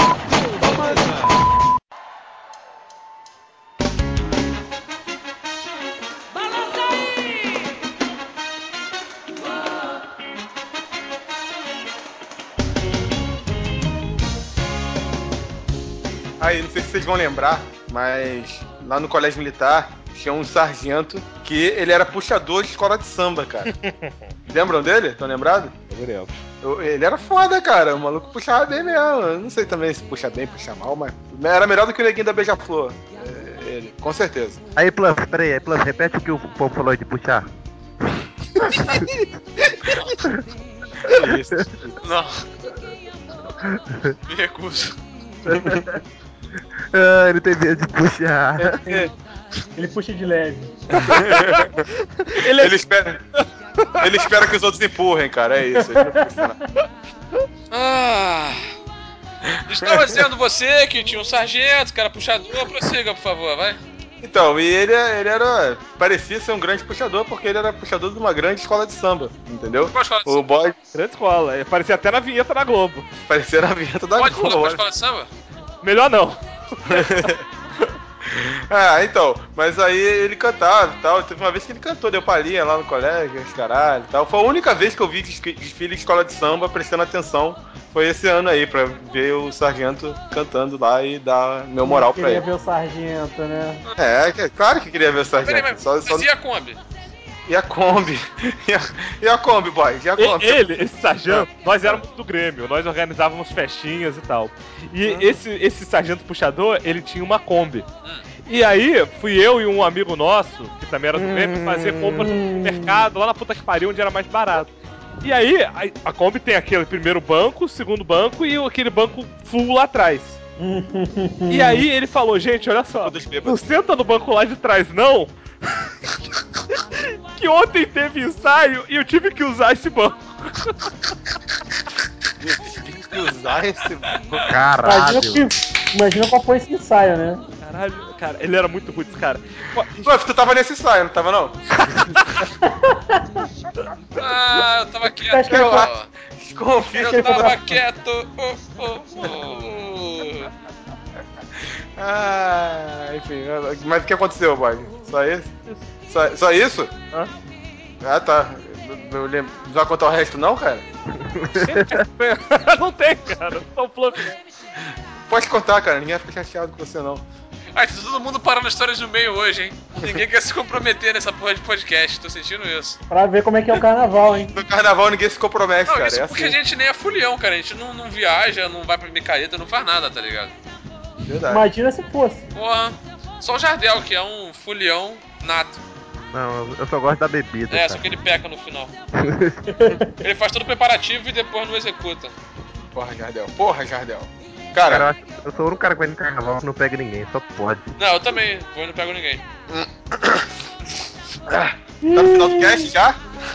Aí, não sei se vocês vão lembrar, mas lá no colégio militar tinha um sargento que ele era puxador de escola de samba, cara. Lembram dele? Estão lembrados? Ele era foda, cara. O maluco puxava bem mesmo. Eu não sei também se puxa bem, puxa mal, mas era melhor do que o neguinho da Beija-Flor. Ele, com certeza. Aí, Plus, peraí, aí, Plus, repete o que o povo falou de puxar. Isso. Não. Me recuso. Ah, ele tem medo de puxar. Ele puxa de leve. Ele espera que os outros empurrem, cara. É isso. Ele não puxa, não. Ah. Estava dizendo você que tinha um sargento, que era puxador. Prossiga, por favor, vai. Então, e ele era. Parecia ser um grande puxador, porque ele era puxador de uma grande escola de samba, entendeu? Qual escola de O samba? boy Grande escola. Parecia até na vinheta da Globo. parecia na vinheta da Pode falar Globo. qual escola de samba? Melhor não. Ah, então, mas aí ele cantava e tal. Teve uma vez que ele cantou, deu palhinha lá no colégio, esse caralho e tal. Foi a única vez que eu vi desfile de escola de samba prestando atenção. Foi esse ano aí, pra ver o sargento cantando lá e dar meu moral pra Queria ele. ver o sargento, né? Claro que queria ver o sargento. Peraí, mas e a Kombi? E a Kombi? E a Kombi, boy? E a Kombi? Esse sargento, nós éramos do Grêmio, nós organizávamos festinhas e tal. E esse sargento puxador, ele tinha uma Kombi. E aí, fui eu e um amigo nosso, que também era do Grêmio, fazer compras no mercado, lá na puta que pariu, onde era mais barato. E aí, a Kombi tem aquele primeiro banco, segundo banco e aquele banco full lá atrás. E aí ele falou, gente, olha só, não senta no banco lá de trás, não. Que ontem teve ensaio e eu tive que usar esse banco. Tive que usar esse. Caralho. Imagina qual foi esse ensaio, né? Caralho, cara, ele era muito ruim, esse cara. Pô, tu tava nesse ensaio, não tava não? Ah, eu tava Acho quieto. que ele ó. Confia que Eu ele tava tava. quieto. Ah, enfim, mas o que aconteceu, boy? Só isso? Só isso? Hã? Ah, tá. Eu lembro. Não vai contar o resto, não, cara? Não tem, cara. Só o Fluff. Pode contar, cara. Ninguém vai ficar chateado com você, não. Ai, tá todo mundo parando histórias no meio hoje, hein? Ninguém quer se comprometer nessa porra de podcast, tô sentindo isso. Pra ver como é que é o carnaval, hein? No carnaval ninguém se compromete, Não, cara. isso É porque assim. a gente nem é fulião, cara. A gente não viaja, não vai pra micareta, não faz nada, tá ligado? Verdade. Imagina se fosse. Porra. Só o Jardel, que é um fulião nato. Não, eu só gosto da bebida. É, cara. só que ele peca no final. Ele faz todo o preparativo e depois não executa. Porra, Jardel. Porra, Jardel. Cara, eu sou o único cara que vai no carnaval que não pega ninguém, só pode. Não, eu também vou e não pego ninguém. tá no final do cast já?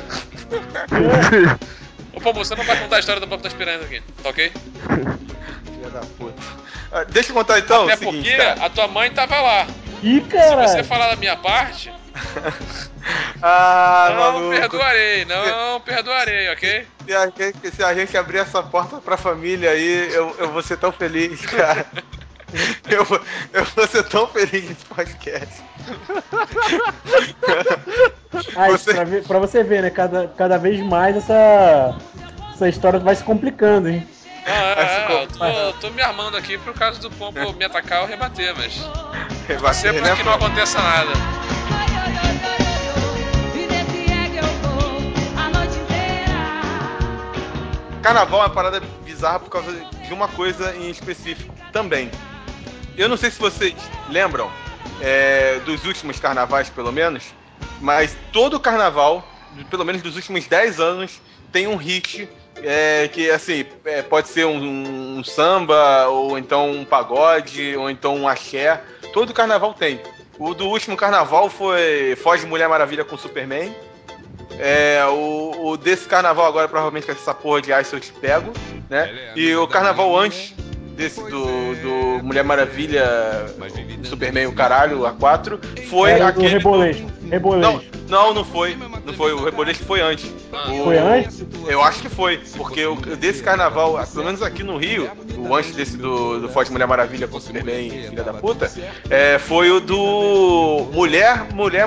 Ô, Pombo, você não vai contar a história do Bloco das Piranhas aqui, tá ok? Filha da puta. Deixa eu contar então. Até o seguinte, porque cara. a tua mãe tava lá. Ih, cara! Se você falar da minha parte, Ah, não maluco. não perdoarei, ok? Se a gente abrir essa porta pra família aí, eu vou ser tão feliz, cara. Eu vou ser tão feliz nesse podcast. Pra você ver, né? Cada vez mais essa história vai se complicando, hein? Eu tô me armando aqui pro caso do Pombo me atacar ou rebater, mas Rebater, sempre né, que não aconteça nada. Carnaval é uma parada bizarra por causa de uma coisa em específico também. Eu não sei se vocês lembram dos últimos carnavais, pelo menos, mas todo carnaval, pelo menos dos últimos 10 anos, tem um hit que, assim, pode ser um samba, ou então um pagode, ou então um axé. Todo carnaval tem. O do último carnaval foi Foz Mulher Maravilha com Superman. O desse carnaval agora provavelmente vai ser essa porra de Ai Se Eu Te Pego, né? E o carnaval antes desse do Mulher Maravilha, o Superman, o caralho, A4, foi Era aquele do Rebolation. Não foi. Não foi. O Rebolation foi antes. Foi antes? Eu acho que foi, porque desse carnaval, pelo menos aqui no Rio, o antes desse do Foz Mulher Maravilha com Superman, filha da puta, foi o do Mulher.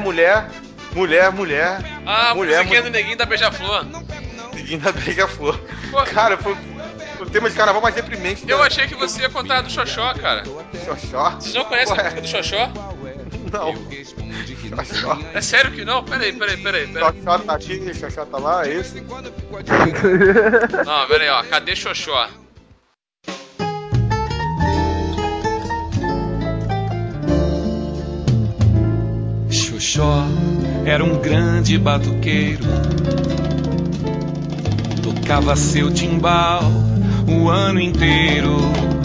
Ah, musiquinha do Neguinho da Beija-Flor. Neguinho da Beija-Flor. Cara, foi o tema de carnaval mais deprimente. Eu achei que você ia contar do Xoxó, cara. Xoxó? Vocês não conhecem a música do Xoxó? Não. Xoxó. É sério que não? Peraí. Xoxó tá aqui, Xoxó tá lá, é isso? Não, peraí, ó. Cadê Xoxó? Xoxó era um grande batuqueiro, tocava seu timbal o ano inteiro.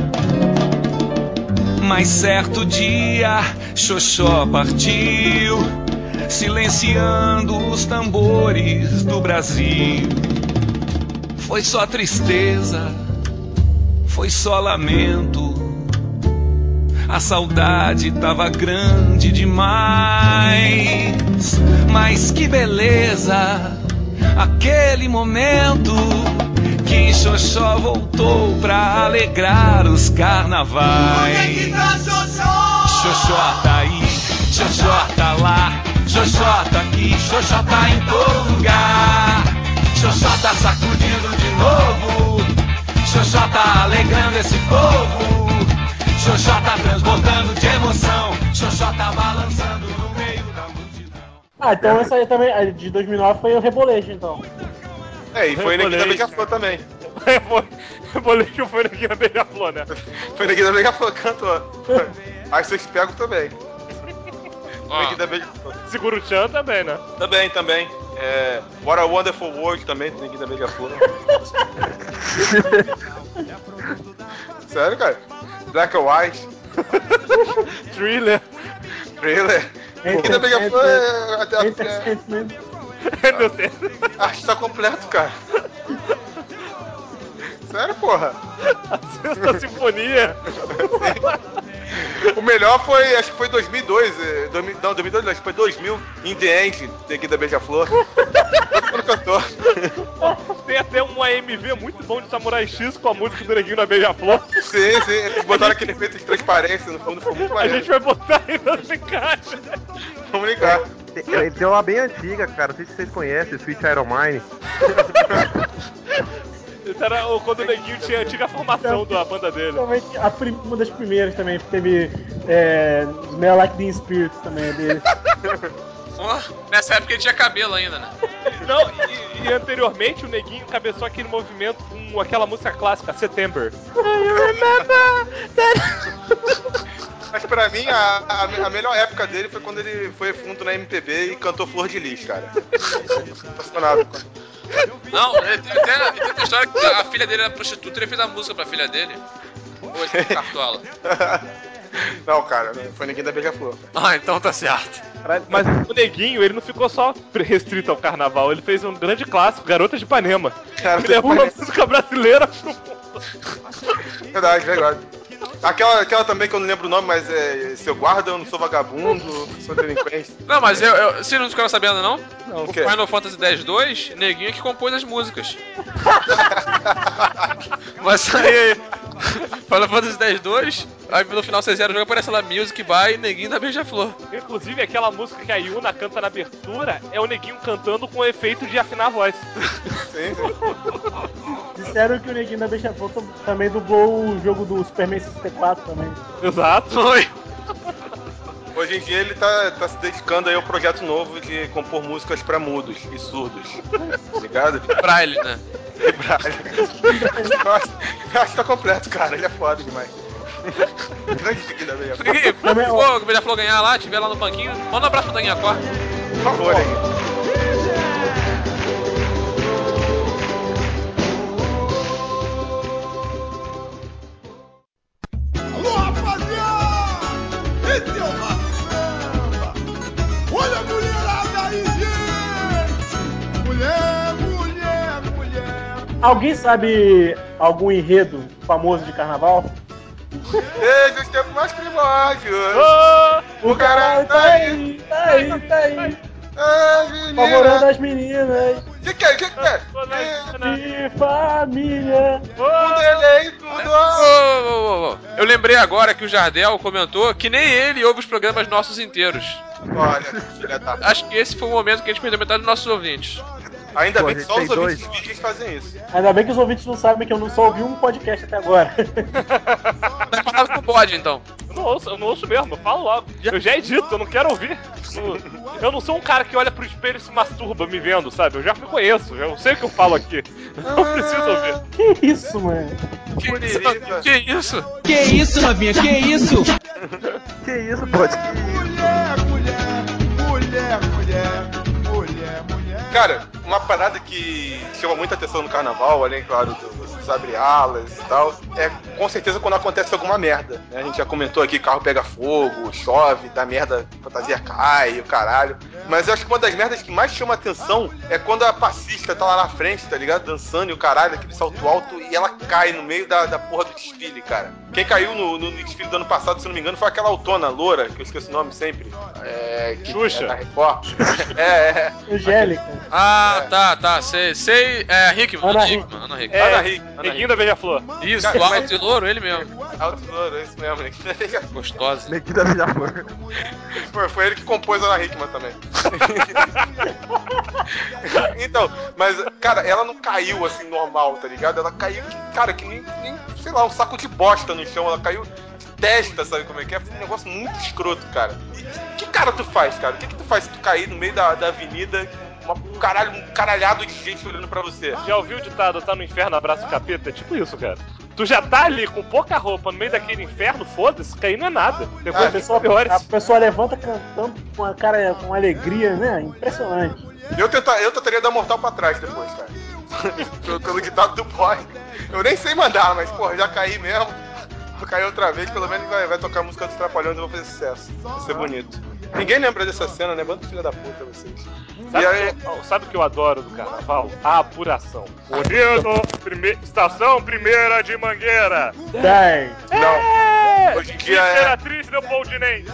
Mas certo dia Xoxó partiu, silenciando os tambores do Brasil. Foi só tristeza, foi só lamento. A saudade tava grande demais. Mas que beleza, aquele momento que Xoxó voltou pra alegrar os carnavais. Onde é que tá Xoxó? Xoxó tá aí, Xoxó tá lá, Xoxó tá aqui, Xoxó tá em todo lugar. Xoxó tá sacudindo de novo, Xoxó tá alegrando esse povo. Xoxó tá transbordando de emoção, Xoxó tá balançando no meio da multidão. Ah, então essa aí também, a de 2009 foi o Rebolation, então. E foi Neguinho da Beija-Flor também. Rebolation foi Neguinho da Beija-Flor, né? Foi Neguinho da Beija-Flor, cantou. Aí vocês pegam também. Neguinho da Beija-Flor. Segura o Chan também, né? Também. What a Wonderful World também, Neguinho da Beija-Flor. Sério, cara? Black or White. Thriller. Neguinho da Beija-Flor acho que tá completo, cara. Sério, porra? A Sexta Sinfonia. O melhor foi, acho que foi 2002. Não, 2002 não, acho que foi 2000. In the End, Neguinho da Beija-Flor. Todo cantor. Tem até um AMV muito bom de Samurai X com a música do Neguinho da Beija-Flor. Sim. Eles botaram aquele efeito de transparência no fundo, ficou muito maneiro. A gente vai botar ainda na caixa. Vamos ligar. Tem uma bem antiga, cara. Não sei se vocês conhecem, Sweet Iron Mine. Isso era quando o Neguinho tinha a antiga formação da banda dele. Também, uma das primeiras também, teve Smell Like Teen Spirit também dele. Nessa época ele tinha cabelo ainda, né? Não, e anteriormente o Neguinho cabeçou aquele movimento com aquela música clássica, September. Mas pra mim, a melhor época dele foi quando ele foi fundo na MPB e cantou Flor de Lis, cara. Apaixonado. Não, tem a história que a filha dele era prostituta e ele fez a música pra filha dele. Ou esse de Cartola? Não, cara, não foi Neguinho da Beija-Flor. Ah, então tá certo. Mas o Neguinho, ele não ficou só restrito ao carnaval, ele fez um grande clássico, Garotas de Ipanema. Cara, Ele levou uma música brasileira pro mundo. Verdade. Aquela também que eu não lembro o nome, mas é Se eu guardo, eu não sou vagabundo, sou delinquente. Não, mas vocês não ficaram sabendo, não? Não, O o quê? Final Fantasy X-2, Neguinho é que compôs as músicas. Vai sair Final Fantasy X-2, aí no final você zera o jogo, aparece lá Music by Neguinho da Beija-Flor. Inclusive, aquela música que a Yuna canta na abertura é o Neguinho cantando com o efeito de afinar a voz. Sim. Disseram que o Neguinho da Beija-Flor também dublou o jogo do Superman 64 também. Exato. Foi. Hoje em dia ele tá se dedicando aí ao projeto novo de compor músicas pra mudos e surdos. Ligado? Braille, né? E Braille. Eu acho que tá completo, cara. Ele é foda demais. Grande Neguinho da Beija-Flor. Neguinho, se for o Beija-Flor ganhar lá, tiver lá no banquinho, manda um abraço pro Tanguinha Corp. Por favor, aí. Alô, rapaziada! Esse é o nosso samba! Olha a mulherada aí, gente! Mulher! Alguém sabe algum enredo famoso de carnaval? Desde os tempos mais primórdios. O caralho tá aí! Favorando as meninas Que é? de família. Um delay, tudo. Eu lembrei agora que o Jardel comentou que nem ele ouve os programas nossos inteiros. Olha, filha da... Acho que esse foi o momento que a gente perdeu metade dos nossos ouvintes. Ainda Pô, bem que a só gente os tem ouvintes dois. virgens fazem isso. Ainda bem que os ouvintes não sabem que eu não só ouvi um podcast até agora. Tá parado com bode, então. Eu não ouço mesmo, eu falo logo. Eu já edito, eu não quero ouvir. Eu não sou um cara que olha pro espelho e se masturba me vendo, sabe? Eu já me conheço, eu sei o que eu falo aqui. Não preciso ouvir. Que isso, mano? Que isso? Que isso, novinha? Que isso? Que isso, pode? Mulher. Cara, uma parada que chama muita atenção no carnaval, além, claro, dos abre-alas e tal, é com certeza quando acontece alguma merda, né? A gente já comentou aqui, carro pega fogo, chove, dá merda, fantasia cai, o caralho. Mas eu acho que uma das merdas que mais chama atenção é quando a passista tá lá na frente, tá ligado? Dançando e o caralho, aquele salto alto, e ela cai no meio da porra do desfile, cara. Quem caiu no desfile do ano passado, se não me engano, foi aquela autona loura, que eu esqueço o nome sempre. Xuxa. É da Record. Angélica. Ah, tá, sei. É, Hickman. Ana Ana Hickman. Ana Hick. Neguinho da Beija-Flor. Isso, Cara, o alto mas- e louro, ele mesmo. Alto louro, é isso mesmo, né? Gostosa. Neguinho da Beija-Flor. Foi ele que compôs a Ana Hickman também. Então, mas, cara, ela não caiu assim normal, tá ligado? Ela caiu, cara, que nem, sei lá, um saco de bosta no chão. Ela caiu de testa, sabe como é que é? Foi um negócio muito escroto, cara. E que cara tu faz, cara? O que tu faz se tu cair no meio da avenida, um caralhado de gente olhando pra você? Já ouviu o ditado, tá no inferno, abraça o capeta? É tipo isso, cara. Tu já tá ali com pouca roupa no meio daquele inferno, foda-se, cair não é nada. Depois A pessoa levanta cantando com a cara com alegria, né? Impressionante. Eu tentaria dar mortal pra trás depois, cara. pelo ditado do boy. Eu nem sei mandar, mas, porra, já caí mesmo. Vou cair outra vez, pelo menos vai tocar a música dos Trapalhões e eu vou fazer sucesso. Vai ser bonito. Ninguém lembra dessa cena, né? Bando filha da puta, vocês. Sabe o que eu adoro do carnaval? A apuração. Unido, estação primeira de Mangueira. 10. Não. Hoje em dia é... Imperatriz Leopoldinense.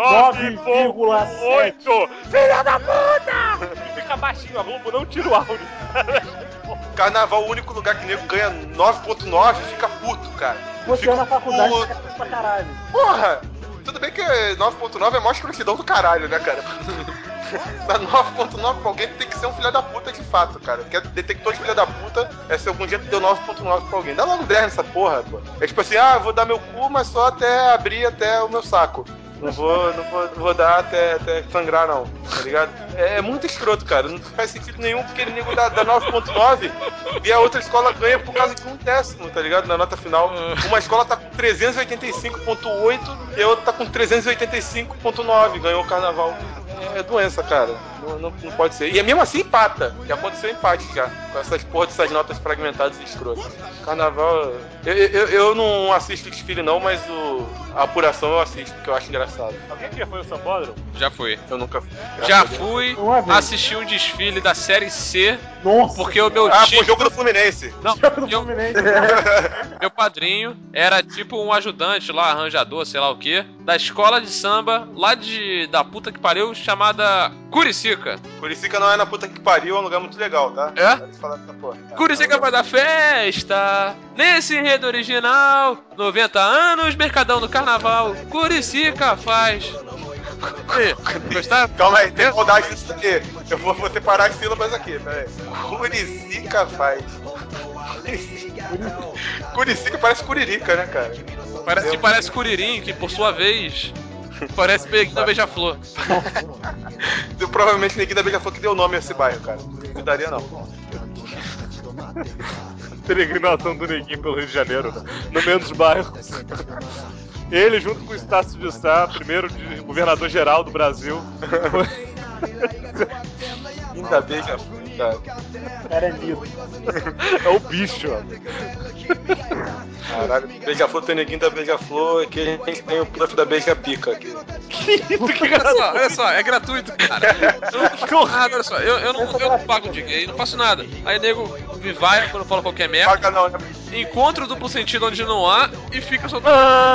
9,8. 9,8. Filha da puta! Fica baixinho, a Globo não tira o áudio. Carnaval, o único lugar que nego ganha 9.9, fica puto, cara. Você Fica na faculdade puto. fica pra caralho. Porra! Tudo bem que 9.9 é a maior escrotidão do caralho, né, cara? Dar 9.9 pra alguém tem que ser um filho da puta de fato, cara. Porque detector de filho da puta é se algum dia tu deu 9.9 pra alguém. Dá logo 10 nessa porra, pô. É tipo assim, eu vou dar meu cu, mas só até abrir até o meu saco. Não vou dar até sangrar, não, tá ligado? É muito escroto, cara. Não faz sentido nenhum, porque ele nego dá 9.9 e a outra escola ganha por causa de 1/10, tá ligado? Na nota final. Uma escola tá com 385.8 e a outra tá com 385.9. Ganhou o carnaval. É doença, cara. Não pode ser. E mesmo assim empata. Já aconteceu empate já. Com essas porra dessas notas fragmentadas e escrotas. Carnaval... Eu não assisto desfile não, mas a apuração eu assisto, porque eu acho engraçado. Alguém aqui já foi no Sambódromo? Já fui. Eu nunca fui. Já fui assistir um desfile da Série C. Nossa. Porque o meu foi time... o jogo do Fluminense. Não, Jogo do Fluminense. meu padrinho era tipo um ajudante lá, arranjador, sei lá o que, da escola de samba lá da puta que pariu, chamada Curicica. Curicica não é na puta que pariu, é um lugar muito legal, tá? É? Pode falar dessa porra. Curicica vai dar festa, nesse enredo original, 90 anos, Mercadão do Carnaval, Curicica faz. Aí, gostaram? Calma aí, tem saudade disso aqui. Eu vou separar as sílabas aqui, peraí. Curicica faz. Curicica parece curirica, né, cara? Parece Curirim, que por sua vez parece Neguinho da Beija-Flor. Provavelmente Neguinho da Beija-Flor que deu nome a esse bairro, cara. Não duvidaria não. Peregrinação do Neguinho pelo Rio de Janeiro, né? No meio dos bairros. Ele, junto com o Estácio de Sá, primeiro governador-geral do Brasil. Ainda Beija-Flor, cara. Cara, é lindo. É o bicho, ó. Caralho, Beija-Flor tem Neguinho da Beija-Flor, aqui a gente tem o Pluff da Beija-Pica aqui. Olha só, é gratuito, cara. Eu não faço nada, olha só. Eu não pago de gay, não faço nada. Aí nego me vai quando fala qualquer merda. Paga não, né? Encontra o duplo sentido onde não há e fica só.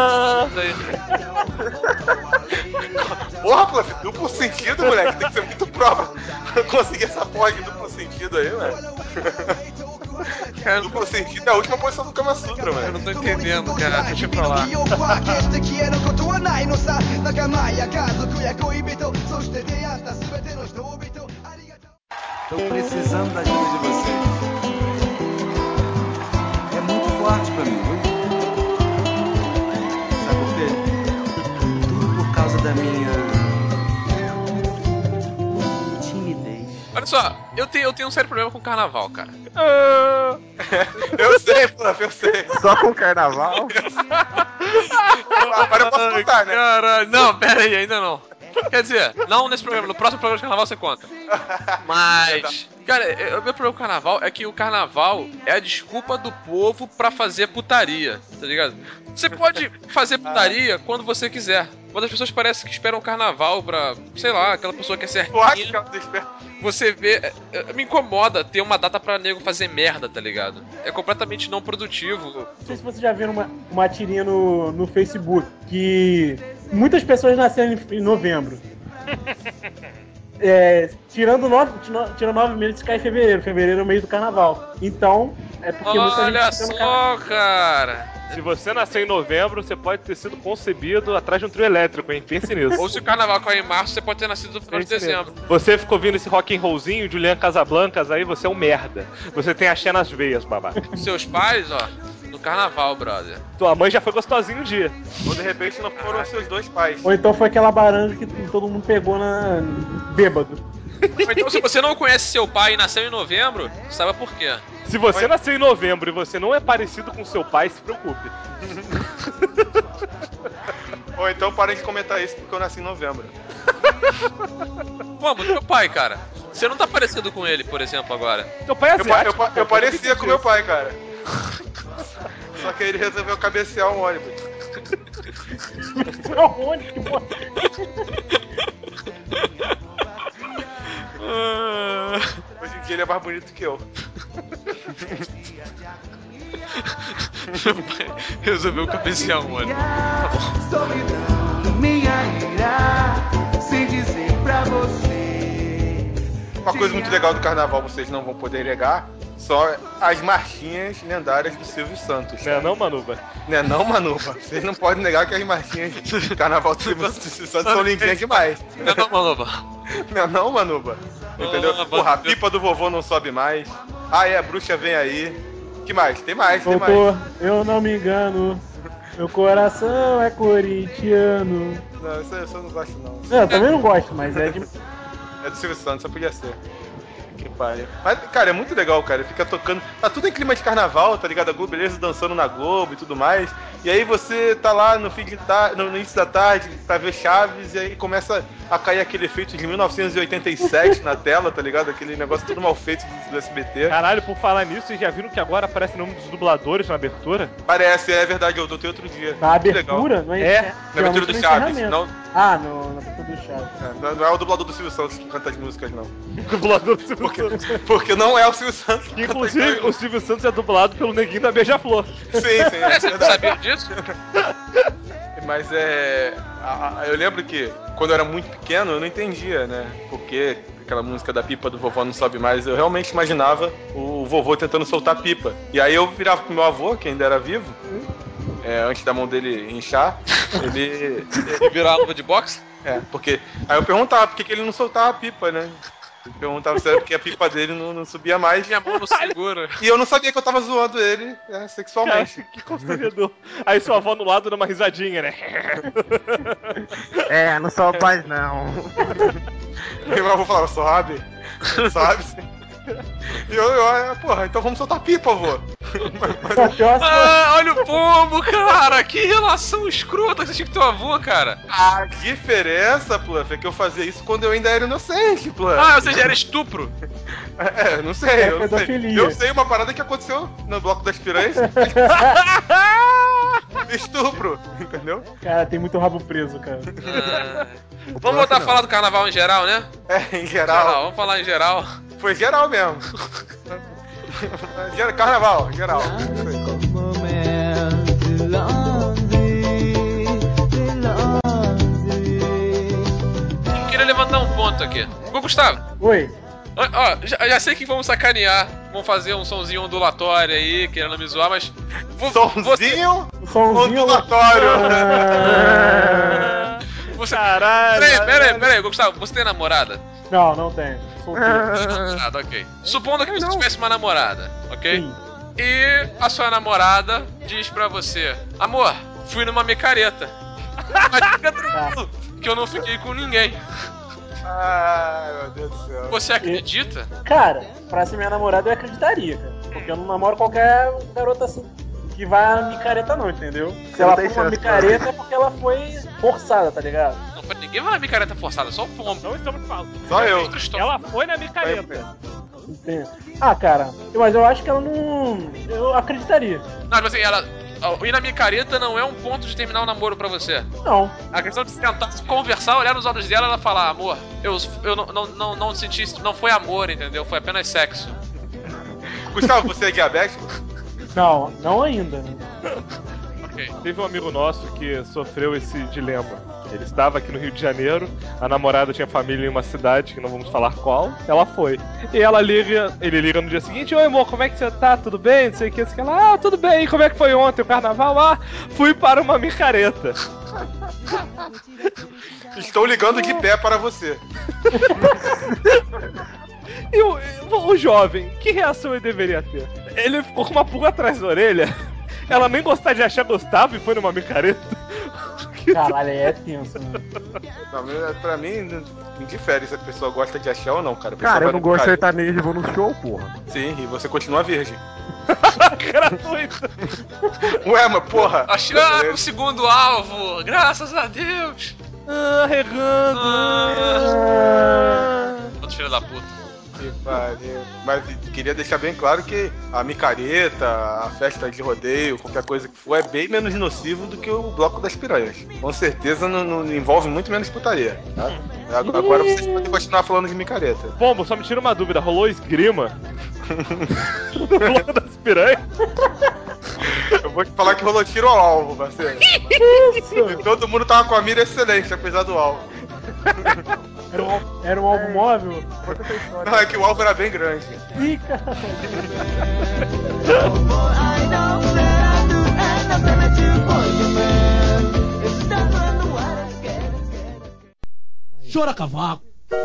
Porra, Pluff, duplo sentido, moleque. Tem que ser muito prova pra conseguir essa porra de duplo sentido aí, velho. Cara, duplo sentido é a última posição do Kama Sutra, eu velho. não tô entendendo, cara. Deixa eu falar. Tô precisando da ajuda de vocês. É muito forte pra mim, viu? Sabe por quê? Tudo por causa da minha timidez. Olha só, eu tenho um sério problema com o carnaval, cara. Eu sei, Pluff, eu sei. Só com carnaval? Agora eu posso contar, né? Caralho, não, pera aí, ainda não. Quer dizer, não nesse programa, no próximo programa de carnaval você conta. Mas, cara, o meu problema com o carnaval é que o carnaval é a desculpa do povo pra fazer putaria, tá ligado? Você pode fazer putaria quando você quiser. Quando as pessoas parecem que esperam o carnaval pra, sei lá, aquela pessoa que é Tu acha que certinha. ela espera? Você vê, me incomoda ter uma data pra nego fazer merda, tá ligado? É completamente não produtivo. Não sei se vocês já viram uma tirinha no Facebook que muitas pessoas nasceram em novembro. Tirando 9 meses cai em fevereiro. Fevereiro é o mês do carnaval. Então, é porque muita gente Olha nasceu no carnaval. só, cara. Se você nasceu em novembro, você pode ter sido concebido atrás de um trio elétrico, hein? Pense nisso. Ou se o carnaval cai em março, você pode ter nascido no final de Pense dezembro. nisso. Você ficou ouvindo esse rock and rollzinho, Julian Casablancas, aí você é um merda. Você tem axé nas veias, babaca. Seus pais, ó, no carnaval, brother. Tua mãe já foi gostosinha um dia. Ou de repente não foram seus dois pais. Ou então foi aquela baranga que todo mundo pegou bêbado. Ou então, se você não conhece seu pai e nasceu em novembro, saiba por quê. Se você nasceu em novembro e você não é parecido com seu pai, se preocupe. Ou então parem de comentar isso porque eu nasci em novembro. Como? Teu pai, cara. Você não tá parecido com ele, por exemplo, agora. Teu pai é asiático. Eu parecia com meu pai, cara. Só que ele resolveu cabecear um ônibus. Aonde que porra? Hoje em dia ele é mais bonito que eu. Meu pai resolveu cabecear um ônibus. Solidão, minha ira, sem dizer pra você. Uma coisa muito legal do carnaval, vocês não vão poder negar, são as marchinhas lendárias do Silvio Santos. Não é não, Manuba? Não é não, Manuba? Vocês não podem negar que as marchinhas do carnaval do Silvio Santos são lindinhas demais. Não, não, Manuba. Não é não, Manuba? Entendeu? Porra, a pipa do vovô não sobe mais. Ah, é, a bruxa vem aí. Que mais? Tem mais, tem mais. Doutor, eu não me engano. Meu coração é corintiano. Não, isso eu não gosto não. Não, eu também não gosto, mas é de... É do Silvio Santos, só podia ser. que pariu. Mas, cara, é muito legal, cara. Fica tocando. Tá tudo em clima de carnaval, tá ligado? A Globo, beleza, dançando na Globo e tudo mais. E aí você tá lá no fim de tarde, no início da tarde, pra ver Chaves, e aí começa a cair aquele efeito de 1987 na tela, tá ligado? Aquele negócio todo mal feito do SBT. Caralho, por falar nisso, vocês já viram que agora aparece o nome dos dubladores na abertura? Parece, é verdade, eu dotei outro dia. Na abertura? Não é? Na abertura do Chaves. Não, na abertura do Chaves. não é o dublador do Silvio Santos que canta as músicas, não. Dublador do Silvio Santos. Porque não é o Silvio Santos que inclusive, o Silvio Santos é dublado pelo neguinho da Beija-Flor. Sim, é Você não sabia disso? Mas eu lembro que quando eu era muito pequeno eu não entendia, né? Porque aquela música da pipa do vovô não sobe mais, eu realmente imaginava o vovô tentando soltar a pipa. E aí eu virava pro meu avô, que ainda era vivo, antes da mão dele inchar, ele virar a luva de boxe? Porque aí eu perguntava por que ele não soltava a pipa, né? Eu perguntava se era porque a pipa dele não subia mais. Minha mão não segura. E eu não sabia que eu tava zoando ele sexualmente. Cara, que constrangedor. Aí sua avó no lado dá uma risadinha, né? Não sobe mais não. Meu avô falava, sobe? Sabe? E eu, porra, então vamos soltar pipa, avô. Olha o pombo, cara! Que relação escrota que você tinha com teu avô, cara! A diferença, Pluff, é que eu fazia isso quando eu ainda era inocente, Pluff. Ou seja, era estupro? Não sei, eu não sei. Eu sei uma parada que aconteceu no Bloco das Piranhas. Estupro, entendeu? Cara, tem muito rabo preso, cara. Vamos voltar a falar do carnaval em geral, né? Em geral. Vamos falar em geral. Foi geral mesmo. Carnaval, geral. Eu queria levantar um ponto aqui. Ô, Gustavo. Oi. Ó, já sei que vamos sacanear. Vamos fazer um sonzinho ondulatório aí, querendo me zoar, mas... Sonzinho ondulatório. Caralho. Peraí, Gustavo, você tem namorada? Não tenho. Namorada, ok. Supondo que você tivesse uma namorada, ok? Sim. E a sua namorada diz pra você: amor, fui numa micareta. Mas fica tranquilo, que eu não fiquei com ninguém. Ai, meu Deus do céu. Você acredita? Cara, pra ser minha namorada eu acreditaria, cara. Porque eu não namoro qualquer garota assim que vai a micareta não, entendeu? Se ela for uma micareta é porque ela foi forçada, tá ligado? Não, ninguém vai na micareta forçada, só o pombo. Não estamos falando. Só eu. Ela foi na micareta. Entendo. Cara, mas eu acho que ela não... Eu acreditaria. Não, mas assim, ir na micareta não é um ponto de terminar o namoro pra você. Não. A questão de tentar conversar, olhar nos olhos dela e ela falar, amor, eu não senti isso, não foi amor, entendeu? Foi apenas sexo. Gustavo, você é diabético? Não ainda. Okay. Teve um amigo nosso que sofreu esse dilema. Ele estava aqui no Rio de Janeiro, a namorada tinha família em uma cidade, que não vamos falar qual, ela foi. E ele liga no dia seguinte: oi amor, como é que você tá? Tudo bem? Não sei o que, ela, tudo bem, como é que foi ontem o carnaval? Fui para uma micareta. Estou ligando de pé para você. E o jovem, que reação ele deveria ter? Ele ficou com uma pulga atrás da orelha. Ela nem gostar de achar gostava e foi numa micareta. Caralho, é tenso, mano. Não, pra mim, não difere se a pessoa gosta de achar ou não, cara. Cara, eu não gosto de sertanejo e vou no show, porra. Sim, e você continua virgem. Gratuito. Ué, mas porra. Achamos o segundo alvo, graças a Deus. Regando. Outro filho da puta. Que pariu. Mas queria deixar bem claro que a micareta, a festa de rodeio, qualquer coisa que for, é bem menos nocivo do que o Bloco das Piranhas. Com certeza não envolve muito menos putaria, tá? Agora vocês podem continuar falando de micareta. Pombo, só me tira uma dúvida, rolou esgrima no Bloco das Piranhas? Eu vou te falar que rolou tiro ao alvo, parceiro. Isso! E todo mundo tava com a mira excelente, apesar do alvo. Era um alvo móvel? Não, é que o alvo era bem grande. Ih, caralho. Chora cavaco.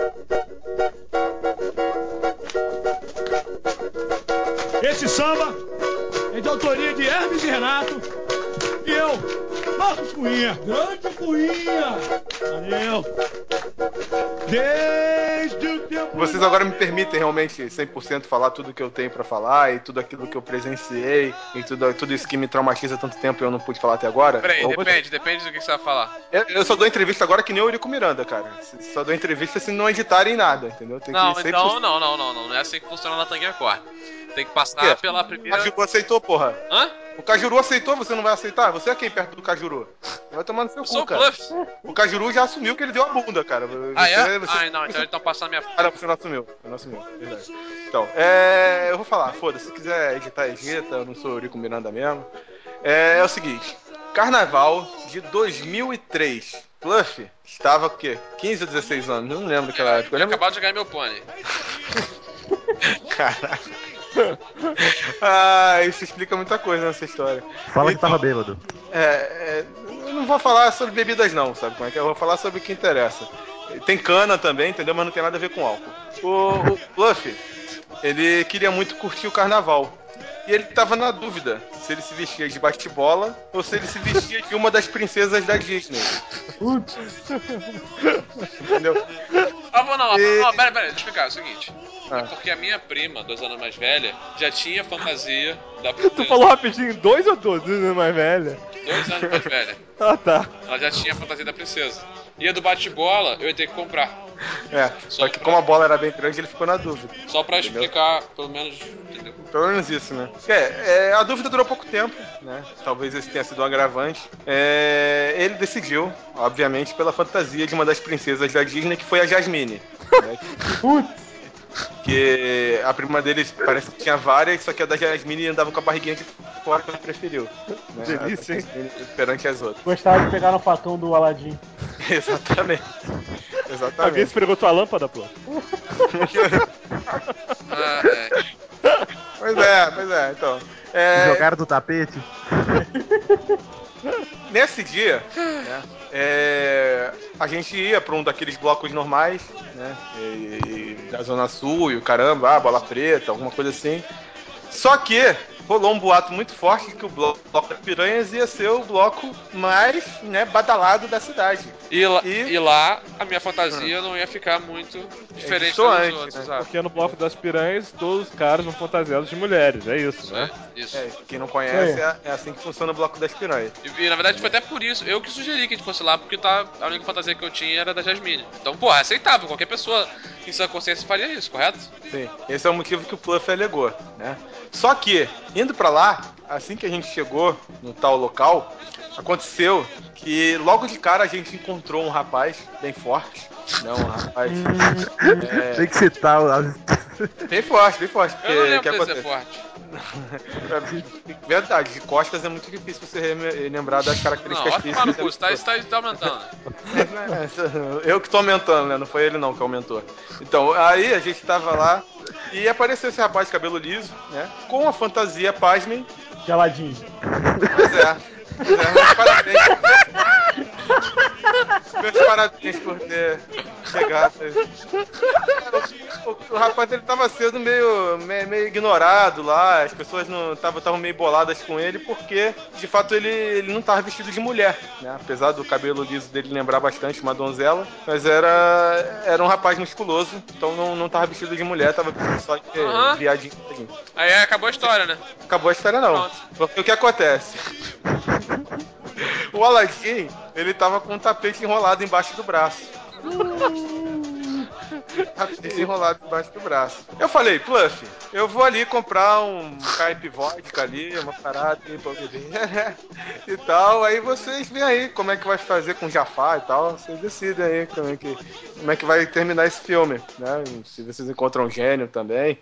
Esse samba é de autoria de Hermes e Renato. E eu, Marcos Cunha. Grande Cunha. Valeu. Vocês agora me permitem realmente 100% falar tudo que eu tenho pra falar e tudo aquilo que eu presenciei e tudo isso que me traumatiza há tanto tempo e eu não pude falar até agora? Peraí, depende do que você vai falar. Eu só dou entrevista agora que nem o Eurico Miranda, cara. Só dou entrevista se não editarem nada, entendeu? Tem Não, que então não é assim que funciona na Tanguinha Corp. Tem que passar pela primeira... O Cajuru aceitou, porra. Hã? O Cajuru aceitou, você não vai aceitar? Você é quem perto do Cajuru? Vai tomar no seu cu, cara. Bluff. O Cajuru já assumiu que ele deu a bunda, cara. Não, então ele tá passando minha... Ah, não, você não assumiu. Verdade. Então, eu vou falar, foda-se. Se quiser editar, edita. Eu não sou o Eurico Miranda mesmo. É o seguinte. Carnaval de 2003. Bluff estava o quê? 15 ou 16 anos? Eu não lembro daquela época. Eu acabado de ganhar meu pônei. Caralho. Isso explica muita coisa nessa história. Fala que tava bêbado. Eu não vou falar sobre bebidas não, sabe como é que é? Eu vou falar sobre o que interessa. Tem cana também, entendeu? Mas não tem nada a ver com álcool. O Bluff, ele queria muito curtir o carnaval. E ele tava na dúvida se ele se vestia de bate-bola ou se ele se vestia de uma das princesas da Disney. Entendeu? Pera, deixa eu explicar, é o seguinte. É porque a minha prima, 2 anos mais velha, já tinha fantasia da princesa. Tu falou rapidinho, 2 ou 2 anos mais velha? 2 anos mais velha. Ah, tá. Ela já tinha a fantasia da princesa. E a do bate-bola, eu ia ter que comprar. Só que como a bola era bem grande, ele ficou na dúvida. Só pra explicar, pelo menos, entendeu? Pelo menos isso, né? A dúvida durou pouco tempo, né? Talvez esse tenha sido um agravante. Ele decidiu, obviamente, pela fantasia de uma das princesas da Disney, que foi a Jasmine. Né? Que a prima dele parece que tinha várias, só que a da Jasmine andava com a barriguinha de fora que ele preferiu. Né? Delícia, hein? Perante as outras. Gostava de pegar no facão do Aladdin. Exatamente. Alguém esfregou tua lâmpada, pô? Pois é, então. Jogaram do tapete? Nesse dia, né, a gente ia pra um daqueles blocos normais, né, da Zona Sul e o caramba, Bola Preta, alguma coisa assim. Só que rolou um boato muito forte que o bloco das Piranhas ia ser o bloco mais, né, badalado da cidade. E lá a minha fantasia não ia ficar muito diferente dos outros, né? Porque no bloco das Piranhas todos os caras vão fantasiados de mulheres, é isso, né? Isso. Quem não conhece, é assim que funciona o bloco das Piranhas. E na verdade foi até por isso, eu que sugeri que a gente fosse lá, porque a única fantasia que eu tinha era da Jasmine. Então, porra, é aceitável, qualquer pessoa em sua consciência faria isso, correto? Sim, esse é o motivo que o Pluff alegou, né? Só que, indo pra lá, assim que a gente chegou no tal local, aconteceu que logo de cara a gente encontrou um rapaz bem forte, né? Um rapaz... Tem que citar Bem forte. Eu não lembro dele ser forte. Verdade, de costas é muito difícil você lembrar das características físicas. Não, você tá aumentando. Eu que tô aumentando, né? Não foi ele não que aumentou. Então, aí a gente tava lá e apareceu esse rapaz de cabelo liso, né? Com a fantasia, pasmem, de Aladdin. Pois é, meus parabéns. Meus parabéns por ter chegado. O rapaz, ele tava sendo meio ignorado lá, as pessoas não estavam meio boladas com ele, porque, de fato, ele não tava vestido de mulher, né? Apesar do cabelo liso dele lembrar bastante uma donzela, mas era um rapaz musculoso, então não tava vestido de mulher, tava vestido só de viadinho. Aí acabou a história, né? Acabou a história não. Pronto. Porque o que acontece? O Aladdin, ele tava com um tapete enrolado embaixo do braço. Tapete enrolado embaixo do braço. Eu falei, Pluff, eu vou ali comprar um caipe vodka ali, uma parada aí pra beber e tal. Aí vocês veem aí como é que vai fazer com o Jafar e tal. Vocês decidem aí como é que vai terminar esse filme, né? Se vocês encontram um gênio também.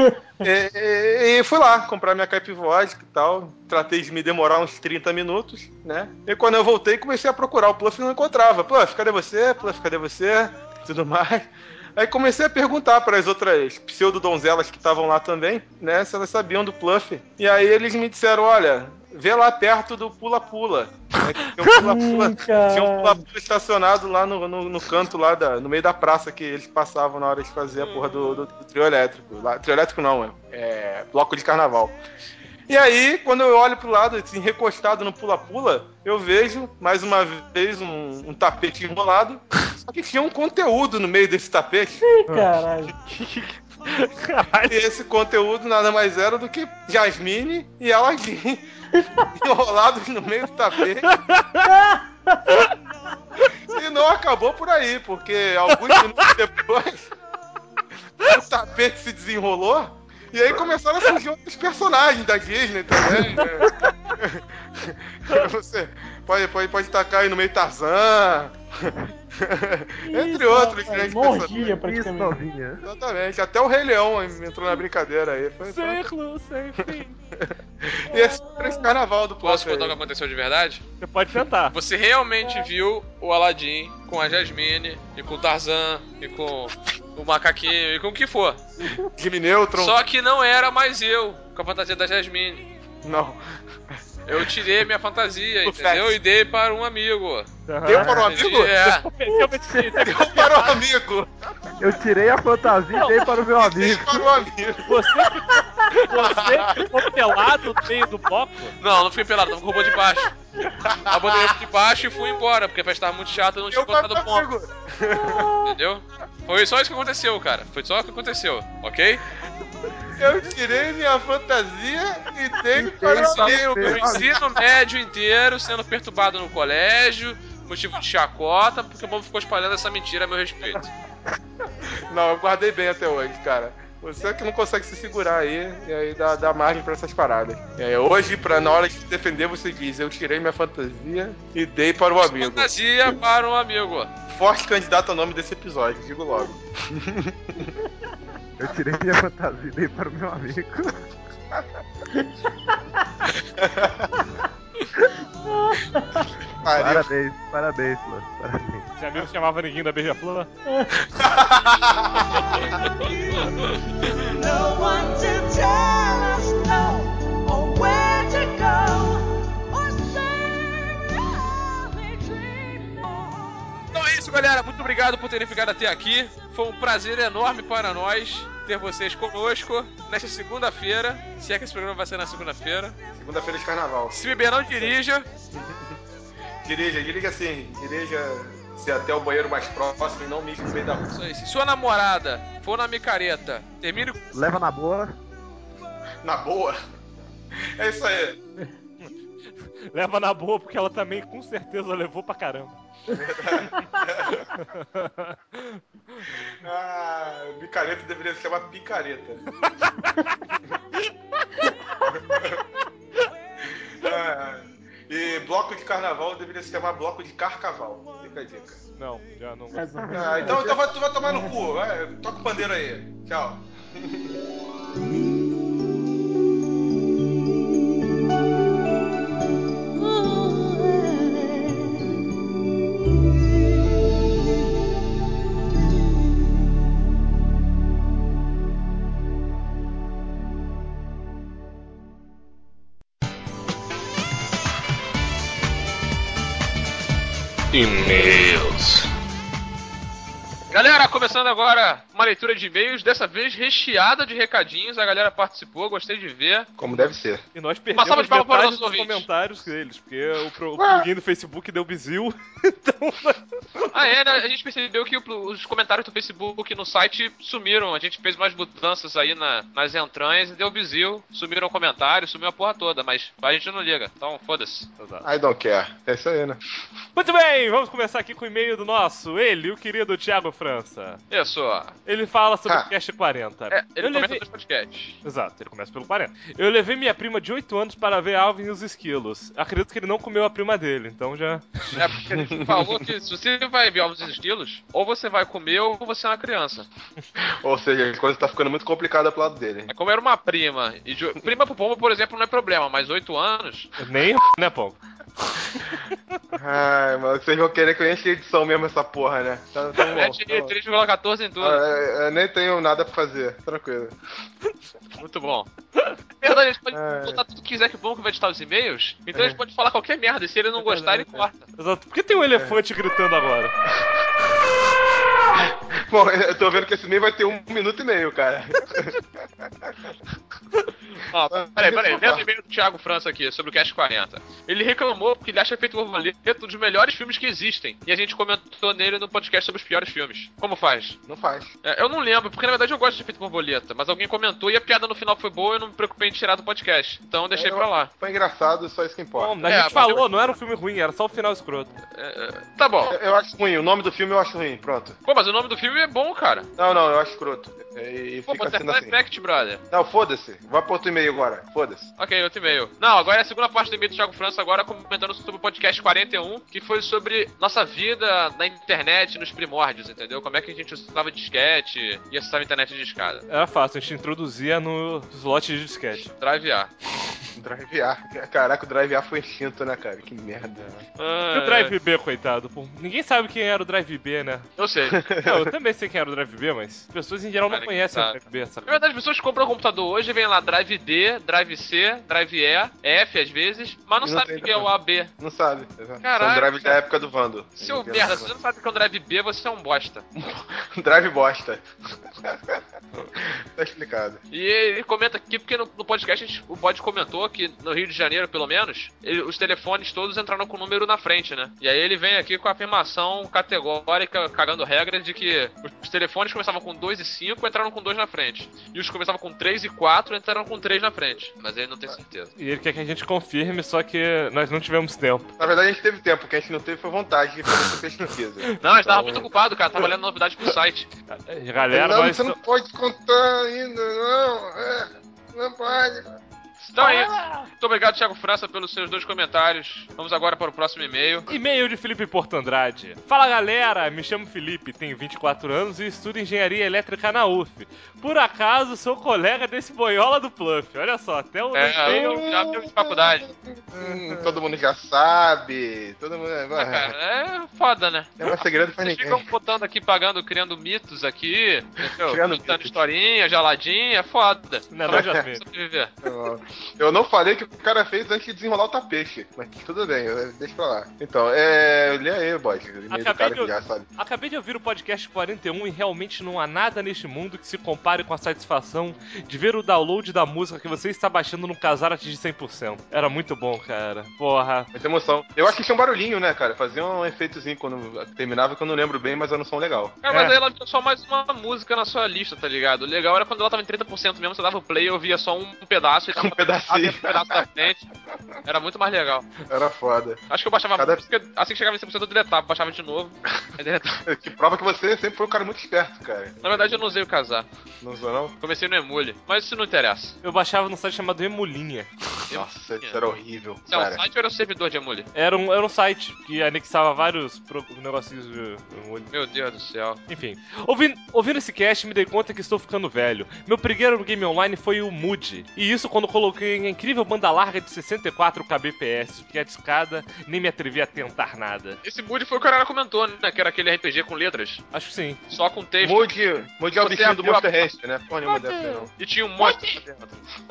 E fui lá comprar minha caipe vodka e tal. Tratei de me demorar uns 30 minutos, né? E quando eu voltei, comecei a procurar o Pluff e não encontrava. Pluff, cadê você? Pluff, cadê você? Tudo mais. Aí comecei a perguntar para as outras pseudo-donzelas que estavam lá também, né, se elas sabiam do Pluff. E aí eles me disseram, olha, vê lá perto do pula-pula. Né, tinha um pula-pula estacionado lá no canto, lá no meio da praça que eles passavam na hora de fazer a porra do trio elétrico. Trio elétrico não, bloco de carnaval. E aí, quando eu olho pro lado, assim, recostado no pula-pula, eu vejo, mais uma vez, um tapete enrolado, Só que tinha um conteúdo no meio desse tapete. Ih, caralho. E esse conteúdo nada mais era do que Jasmine e Aladdin enrolados no meio do tapete. E não acabou por aí, porque alguns minutos depois o tapete se desenrolou e aí começaram a surgir outros personagens da Disney também, né? Você pode tacar aí no meio Tarzan. Entre outros grandes morgia praticamente. Exatamente, até o Rei Leão entrou na brincadeira aí. Ciclo sem fim. E esse carnaval do Posso contar o que aconteceu de verdade? Você pode tentar. Você realmente viu o Aladdin com a Jasmine, e com o Tarzan, e com o macaquinho, e com o que for. Jimmy Neutron. Só que não era mais eu com a fantasia da Jasmine. Não. Eu tirei minha fantasia, entendeu? E dei para um amigo. Deu para um amigo? É. Deu para um amigo. Eu tirei a fantasia e dei para o meu amigo. Dei para o amigo. Você ficou pelado no meio do bloco? Não fiquei pelado, tava com roupa de baixo. Eu botei roupa de baixo e fui embora, porque a festa tava muito chata, eu não tinha botado ponto. Entendeu? Foi só isso que aconteceu, cara. Foi só o que aconteceu, ok? Eu tirei minha fantasia e dei para o amigo. O ensino médio inteiro sendo perturbado no colégio, motivo de chacota, porque o povo ficou espalhando essa mentira a meu respeito. Não, eu guardei bem até hoje, cara. Você é que não consegue se segurar aí, e aí dá margem pra essas paradas. E aí, hoje, na hora de defender, você diz: eu tirei minha fantasia e dei para o amigo. Fantasia para um amigo. Forte candidato ao nome desse episódio, digo logo. Eu tirei minha fantasia e dei para o meu amigo. Parabéns, Flor. Parabéns. Esse amigo se chamava Neguinho da Beija-Flor? No one to tell us no, or where to go, or say we dream no. Então é isso, galera. Muito obrigado por terem ficado até aqui. Foi um prazer enorme para nós ter vocês conosco nesta segunda-feira. Se é que esse programa vai ser na segunda-feira. Segunda-feira de carnaval. Se beber, não dirija. Dirija assim. Dirija-se até o banheiro mais próximo e não mije no meio da rua. Isso aí. Se sua namorada for na micareta, termine... Leva na boa. Na boa? É isso aí. Leva na boa, porque ela também com certeza levou pra caramba. Micareta deveria se chamar picareta. E bloco de carnaval deveria se chamar bloco de carcaval. Fica a dica. Não, já não. Então tu vai tomar no cu. Vai, toca o pandeiro aí. Tchau. E-mails. Galera, começando agora uma leitura de e-mails, dessa vez recheada de recadinhos. A galera participou, gostei de ver. Como deve ser. E nós perdemos Uma salva de palmas para os metade nossos dos ouvintes. comentários deles, porque o plugin do Facebook deu bizil. Então... Né? A gente percebeu que os comentários do Facebook no site sumiram. A gente fez umas mudanças aí nas entranhas e deu bizil. Sumiram comentários, sumiu a porra toda, mas a gente não liga. Então, foda-se. I don't care. É isso aí, né? Muito bem, vamos começar aqui com o e-mail do nosso, o querido Thiago França. Isso. Ele fala sobre o Cast 40. Ele comenta dos podcasts. Exato, ele começa pelo 40. Eu levei minha prima de 8 anos para ver Alvin e os Esquilos. Acredito que ele não comeu a prima dele, então já... É, porque a gente falou que se você vai ver Alvin e os Esquilos, ou você vai comer ou você é uma criança. Ou seja, a coisa tá ficando muito complicada pro lado dele. É como era uma prima. E prima pro pombo, por exemplo, não é problema, mas 8 anos... Nem né, pombo? Ai, mano, vocês vão querer que eu enche edição mesmo essa porra, né? Tá bom. 3,14 em tudo. Eu nem tenho nada pra fazer, tranquilo. Muito bom. Verdade, a gente pode botar tudo que quiser, que bom que vai editar os e-mails. Então a gente pode falar qualquer merda, e se ele não gostar, ele corta. Exato. Por que tem um elefante gritando agora? Bom, eu tô vendo que esse e-mail vai ter 1 minuto e meio, cara. Ó, peraí. Vendo o e-mail do Thiago França aqui, sobre o Cast 40. Ele reclamou porque ele acha Efeito Borboleta um dos melhores filmes que existem. E a gente comentou nele no podcast sobre os piores filmes. Como faz? Não faz. Eu não lembro, porque na verdade eu gosto de Efeito Borboleta, mas alguém comentou e a piada no final foi boa e eu não me preocupei em tirar do podcast. Então eu deixei pra lá. Foi engraçado, só isso que importa. Bom, a gente falou, não era um filme ruim, era só o final escroto. Tá bom. Eu acho ruim, o nome do filme eu acho ruim, pronto. Pô, mas o nome do filme é bom, cara. Não, eu acho escroto. E Pô, fica sendo Butterfly assim. Effect, brother. Não, foda-se. Vai pro outro e-mail agora. Foda-se. Ok, outro e-mail. Não, agora é a segunda parte do e-mail do Thiago França, agora comentando sobre o podcast 41, que foi sobre nossa vida na internet, nos primórdios, entendeu? Como é que a gente usava disquete e acessava a internet de escada. Era fácil, a gente introduzia no slot de disquete. Drive A. Drive A. Caraca, o Drive A foi extinto, né, cara? Que merda. E o Drive B, coitado? Pô, ninguém sabe quem era o Drive B, né? Eu sei. Não, eu também sei quem era o Drive B, mas as pessoas em geral não conhecem o Drive B, sabe? Na verdade, as pessoas compram o computador hoje e vem lá Drive D, Drive C, Drive E, F às vezes, mas não sabe o que é o AB. Não sabe. Caralho. São drives da época do Vando. Seu merda, se você não sabe o que é um Drive B, você é um bosta. Drive bosta. Tá explicado. E ele comenta aqui, porque no podcast o Bode comentou que no Rio de Janeiro, pelo menos, os telefones todos entraram com o número na frente, né? E aí ele vem aqui com a afirmação categórica, cagando regras, de que os telefones começavam com 2 e 5, entraram com 2 na frente. E os que começavam com 3 e 4, entraram com 3 na frente. Mas ele não tem certeza. E ele quer que a gente confirme, só que nós não tivemos tempo. Na verdade, a gente teve tempo, o que a gente não teve foi vontade de fazer essa pesquisa. Não, a gente tava muito ocupado, cara. Tava lendo novidade pro site. Galera, não, você não pode contar ainda, não. Não pode. Então aí, muito obrigado, Thiago França, pelos seus 2 comentários. Vamos agora para o próximo e-mail. E-mail de Felipe Porto Andrade. Fala, galera, me chamo Felipe, tenho 24 anos e estudo engenharia elétrica na UF. Por acaso, sou colega desse boiola do Pluff. Olha só, até o eu já tenho de faculdade. Todo mundo já sabe. Todo mundo... cara, é foda, né? É um segredo pra ninguém. Ficam botando aqui, criando mitos aqui, entendeu? Criando Contando historinha, geladinha, é foda. Não, já sobreviver. Eu não falei que o cara fez antes de desenrolar o tapete, mas tudo bem, deixa pra lá. Então, lê aí, bode. Acabei de ouvir o podcast 41 e realmente não há nada neste mundo que se compare com a satisfação de ver o download da música que você está baixando no Casar atingir 100%. Era muito bom, cara. Porra. Muita emoção. Eu acho que tinha um barulhinho, né, cara? Fazia um efeitozinho quando terminava, que eu não lembro bem, mas era um som legal. Cara, mas aí ela tinha só mais uma música na sua lista, tá ligado? O legal era quando ela tava em 30% mesmo, você dava o play e eu via só um pedaço e tava um pedacinho. pedaço da frente. Era muito mais legal. Era foda. Acho que eu baixava a música, assim que chegava em 100% eu deletava, baixava de novo. Que prova que você sempre foi um cara muito esperto, cara. Na verdade eu não usei o Casar. Não usou, não? Comecei no Emule, mas isso não interessa. Eu baixava num site chamado Emulinha. Nossa, isso era horrível. Isso é um site ou era um servidor de Emule? Era um site que anexava vários negocinhos de Emule. Meu Deus do céu. Enfim, ouvindo esse cast me dei conta que estou ficando velho. Meu primeiro game online foi o Mood. E isso quando coloquei em incrível banda larga de 64 kbps, que a discada nem me atrevi a tentar nada. Esse Mood foi o que o cara comentou, né? Que era aquele RPG com letras. Acho que sim. Só com texto. Mood é o bichinho do Monster Ranch, né? Porra nenhuma dessa, não. E tinha um monstro dentro.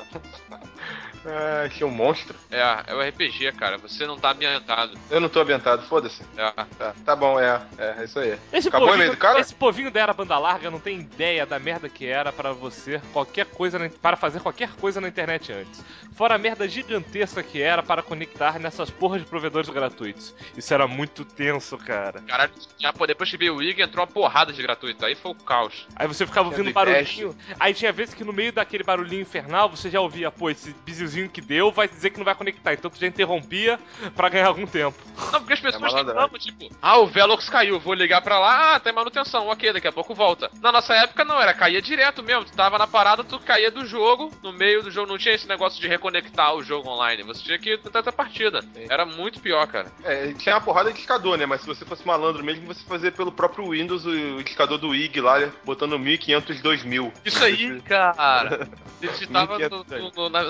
Tinha um monstro? É o RPG, cara. Você não tá ambientado. Eu não tô ambientado, foda-se. Tá bom, é isso aí. Esse povinho da era banda larga não tem ideia da merda que era para fazer qualquer coisa na internet antes. Fora a merda gigantesca que era para conectar nessas porras de provedores gratuitos. Isso era muito tenso, cara. Caralho, depois que veio o IG, entrou uma porrada de gratuito. Aí foi o caos. Aí você ficava ouvindo barulhinho. Aí tinha vezes que no meio daquele barulhinho infernal, você já ouvia, pô, esse bizilzinho que deu vai dizer que não vai conectar. Então tu já interrompia pra ganhar algum tempo. Não, porque as pessoas reclamam, tipo, o Velox caiu, vou ligar pra lá, tem manutenção, ok, daqui a pouco volta. Na nossa época não, caía direto mesmo. Tu tava na parada, tu caía do jogo, no meio do jogo, não tinha esse negócio de reconectar o jogo online. Você tinha que tentar a partida. Era muito pior, cara. Tinha uma porrada de discador, né? Mas se você fosse malandro mesmo, você fazia pelo próprio Windows o discador do IG lá, botando 1500 2000. Isso aí, cara. Você digitava no Internet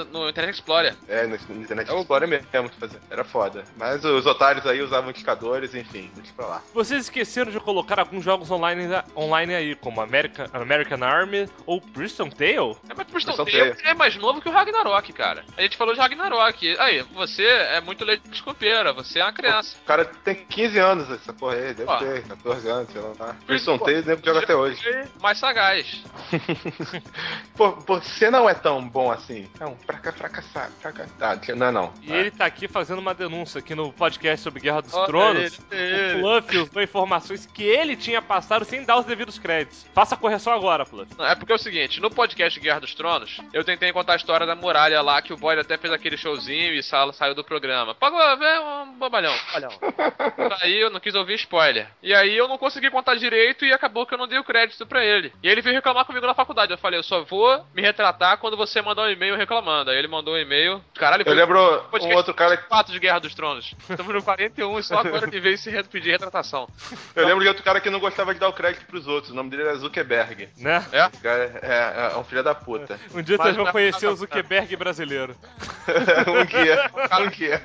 Internet Explorer. No Internet Explorer mesmo era foda. Mas os otários aí usavam indicadores, enfim, deixa pra lá. Vocês esqueceram de colocar alguns jogos online aí, como American Army ou Prison Tale? Mas Prison Tale é mais novo que o Ragnarok, cara. A gente falou de Ragnarok. Aí, você é muito leite de escopeira, você é uma criança. O cara tem 15 anos, essa porra aí, deve ter 14 anos, sei lá. Prison Tale deve jogar até hoje. Mais sagaz. Pô, você não é tão bom assim. Não, fracassado. Não. E ele tá aqui fazendo uma denúncia aqui no podcast sobre Guerra dos Tronos. O Fluff usou informações que ele tinha passado sem dar os devidos créditos. Faça a correção agora, Fluff. É porque é o seguinte, no podcast Guerra dos Tronos, eu tentei contar a história da muralha lá, que o Boyd até fez aquele showzinho e saiu do programa. Pagou, velho, um bobalhão. Aí eu não quis ouvir spoiler. E aí eu não consegui contar direito e acabou que eu não dei o crédito pra ele. E ele veio reclamar comigo na faculdade. Eu falei, eu só vou me retratar quando você mandar um e-mail reclamando. Aí ele mandou um e-mail. Caralho, eu lembro um outro cara que... 4 de Guerra dos Tronos. Estamos no 41 e só agora ele veio se pedir retratação. Eu lembro de outro cara que não gostava de dar o crédito pros outros. O nome dele era Zuckerberg. Né? É um filho da puta. Um dia vocês vão conhecer o Zuckerberg brasileiro. um guia.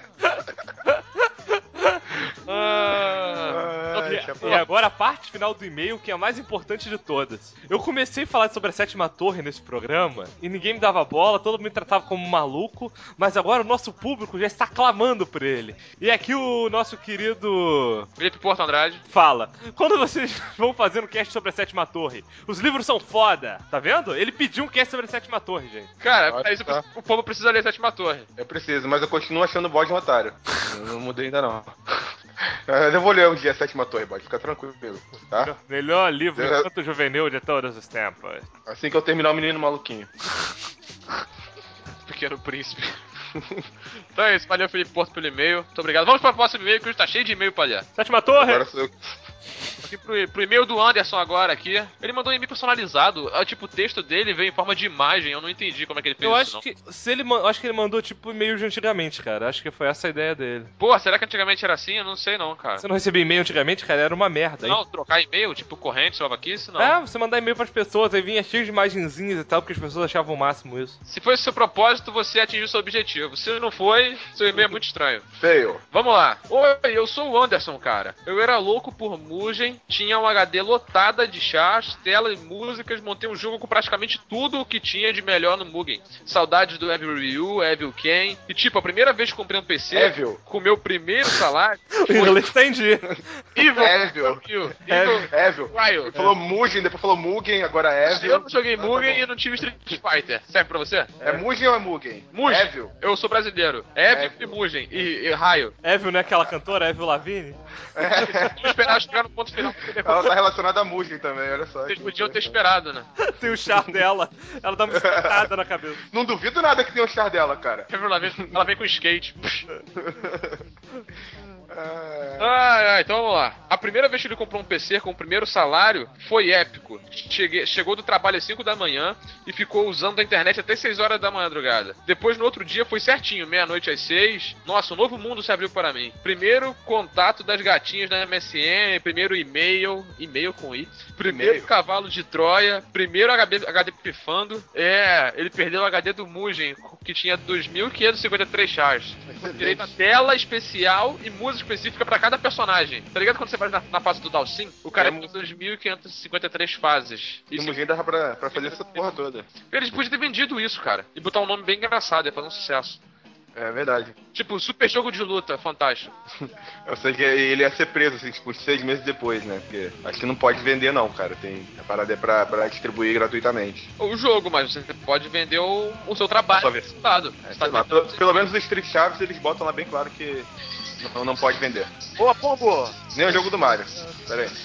E agora a parte final do e-mail, que é a mais importante de todas. Eu comecei a falar sobre a Sétima Torre nesse programa e ninguém me dava bola, todo mundo me tratava como um maluco, mas agora o nosso público já está clamando por ele. E aqui o nosso querido Felipe Porto Andrade fala: quando vocês vão fazer um cast sobre a Sétima Torre? Os livros são foda, tá vendo? Ele pediu um cast sobre a Sétima Torre, gente. Cara, o povo precisa ler a Sétima Torre. Eu preciso, mas eu continuo achando o Bode um otário. Não mudei ainda não. Eu vou ler um dia a Sétima Torre, Bode, fica tranquilo, tá? Melhor livro infanto juvenil de todos os tempos. Assim que eu terminar o Menino Maluquinho. Pequeno Príncipe. Então é isso, valeu Felipe Porto pelo e-mail. Muito obrigado. Vamos para o próximo e-mail, que hoje tá cheio de e-mail pra ler. Sétima Torre! Agora sou eu. Aqui pro e-mail do Anderson agora aqui. Ele mandou um e-mail personalizado. Tipo, o texto dele veio em forma de imagem. Eu não entendi como é que ele fez isso, eu acho que ele mandou tipo e-mail de antigamente, cara. Acho que foi essa a ideia dele. Pô, será que antigamente era assim? Eu não sei não, cara. Você não recebia e-mail antigamente, cara? Era uma merda. Não, trocar e-mail, tipo corrente, salva aqui, isso não. É, você mandar e-mail pras pessoas, aí vinha cheio de imagenzinhas e tal, porque as pessoas achavam o máximo isso. Se foi o seu propósito, você atingiu seu objetivo. Se não foi, seu e-mail é muito estranho. Feio. Vamos lá. Oi, eu sou o Anderson, cara. Eu era louco por Mugen, tinha um HD lotada de chás, tela e músicas, montei um jogo com praticamente tudo o que tinha de melhor no Mugen. Saudades do Evil Ryu, Evil Ken. E tipo, a primeira vez que comprei um PC, com o meu primeiro salário... Eu entendi. Evil. Ele falou Mugen, depois falou Mugen, agora Evil. Eu não joguei Mugen e não tive Street Fighter. Serve pra você? É Mugen ou é Mugen? Mugen. Evil. Eu sou brasileiro. Evil e Mugen. E Raio. Evil não é aquela cantora, Evil Lavigne? Vamos esperar chegar no ponto final. Ela tá relacionada a Mugen também, olha só. Vocês podiam ter esperado, né? Tem o char dela. Ela dá uma espetada na cabeça. Não duvido nada que tenha o char dela, cara. Ela vem com skate. Então vamos lá. A primeira vez que ele comprou um PC com o primeiro salário foi épico. Chegou do trabalho às 5 da manhã e ficou usando a internet até 6 horas da madrugada. Depois, no outro dia, foi certinho, meia-noite às 6. Nossa, um novo mundo se abriu para mim. Primeiro contato das gatinhas da MSN, primeiro e-mail com I. Primeiro cavalo de Troia, primeiro HD pifando. Ele perdeu o HD do Mugen, que tinha 2.553 chars. Direito a tela especial e música específica pra cada personagem. Tá ligado quando você vai na fase do Dalsim? O cara tem 2.553 fases. E o Mugen dava pra fazer essa porra toda. Eles podiam ter vendido isso, cara. E botar um nome bem engraçado, ia fazer um sucesso. É verdade. Tipo, super jogo de luta, fantástico. Eu sei que ele ia ser preso, assim, tipo, 6 meses depois, né? Porque acho que não pode vender, não, cara. A parada é pra distribuir gratuitamente. O jogo, mas você pode vender o seu trabalho. Pelo menos os Street Chaves, eles botam lá bem claro que não pode vender. Boa, pombo! Nem o jogo do Mario. Pera aí.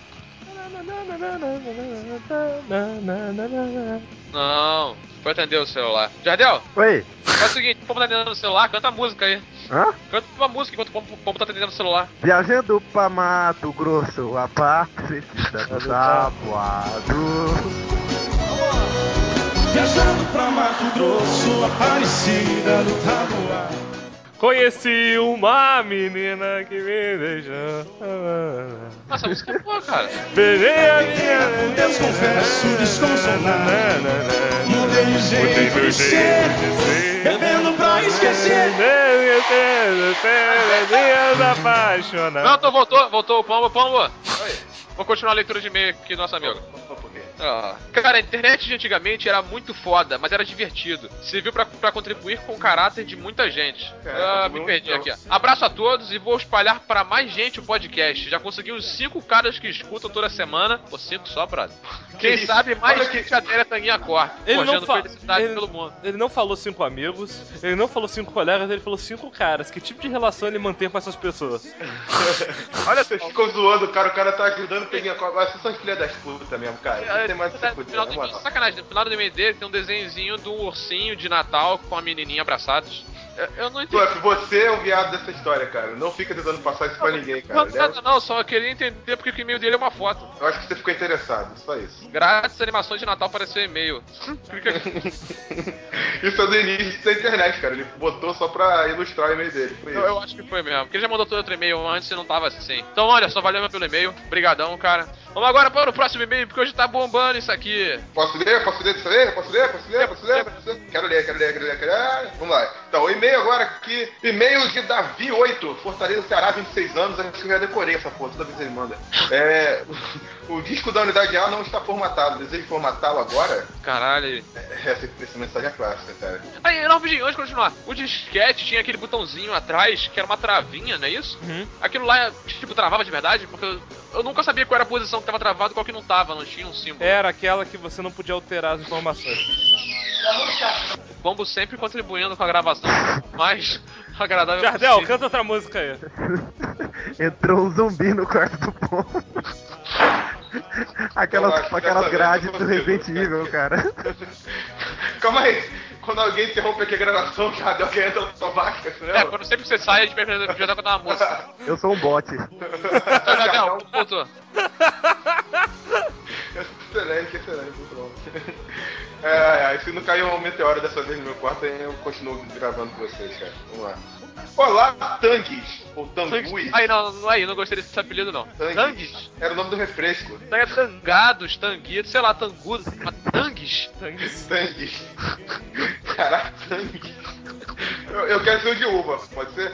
Não, foi atender o celular. Jardel? Oi? Faz o seguinte, o pombo tá atendendo no celular, canta a música aí. Hã? Canta uma música enquanto o pombo tá atendendo no celular. Viajando pra Mato Grosso, a parte do tabuado. Viajando pra Mato Grosso, Aparecida do Taboado. Conheci uma menina que me deixou. Nossa, a música é boa, cara. Beijei a minha. Por Deus confesso, desconsolado. Mudei de jeito de ser, bebendo pra esquecer. Dias apaixonados. Não, voltou o Pombo. Oi. Vou continuar a leitura de e-mail aqui do nosso amigo. Cara, a internet de antigamente era muito foda, mas era divertido. Serviu pra contribuir com o caráter de muita gente. Me perdi aqui, ó. Abraço a todos e vou espalhar pra mais gente o podcast. Já consegui uns 5 caras que escutam toda semana. Pô, 5 só, brother. Quem sabe mais gente adere a Tanguinha Corp. Forjando felicidade pelo mundo. Ele não falou 5 amigos, ele não falou 5 colegas, ele falou 5 caras. Que tipo de relação ele mantém com essas pessoas? Olha, você ficou zoando o cara tá ajudando o Tanguinha Corp. Vocês são filha das putas mesmo, cara. Não tem mais o que se fuder, na moral. Sacanagem, no final do e-mail dele tem um desenhozinho de um ursinho de Natal com a menininha abraçados. Eu não entendi. Você é o viado dessa história, cara. Não fica tentando passar isso pra ninguém, cara. Não, só queria entender porque o e-mail dele é uma foto. Eu acho que você ficou interessado, só isso. Grátis animações de Natal para seu e-mail. Clica aqui. Isso é do início da internet, cara. Ele botou só pra ilustrar o e-mail dele. Eu acho que foi mesmo. Porque ele já mandou todo outro e-mail antes e não tava assim. Então, olha, só valeu pelo e-mail. Brigadão, cara. Vamos agora para o próximo e-mail, porque hoje tá bombando isso aqui. Posso ler? Quero ler. Vamos lá. Então, o e-mail agora aqui. E-mail de Davi 8, Fortaleza, Ceará, 26 anos. Acho que eu já decorei essa porra, toda vez ele manda. O disco da unidade A não está formatado. Deseja formatá-lo agora? Caralho. Essa mensagem é clássica, cara. Aí, não, antes de continuar. O disquete tinha aquele botãozinho atrás, que era uma travinha, não é isso? Uhum. Aquilo lá, tipo, travava de verdade? Porque eu nunca sabia qual era a posição que tava travado e qual que não tava, não tinha um símbolo. Era aquela que você não podia alterar as informações. O Pombo sempre contribuindo com a gravação mais agradável Jardel, possível. canta outra música aí. Entrou um zumbi no quarto do Pombo. Aquelas grades do Resident Evil, cara. Calma aí. Quando alguém interrompe aqui a gravação, já deu alguém entra automática, assim, né? Quando sempre que você sai, a gente vai cantar uma música. Eu sou um bot. Jardel, voltou. Excelente, muito bom. Se não cair um meteoro dessa vez no meu quarto, aí eu continuo gravando com vocês, cara. Vamos lá. Olá, Tanguis, ou Tanguis. Não gostei desse apelido, não. Tanguis? Era o nome do refresco. Tangados, tanguitos, sei lá, tangudos. Mas Tanguis? Tanguis. Caraca, Tanguis. Eu quero ser o de uva, pode ser?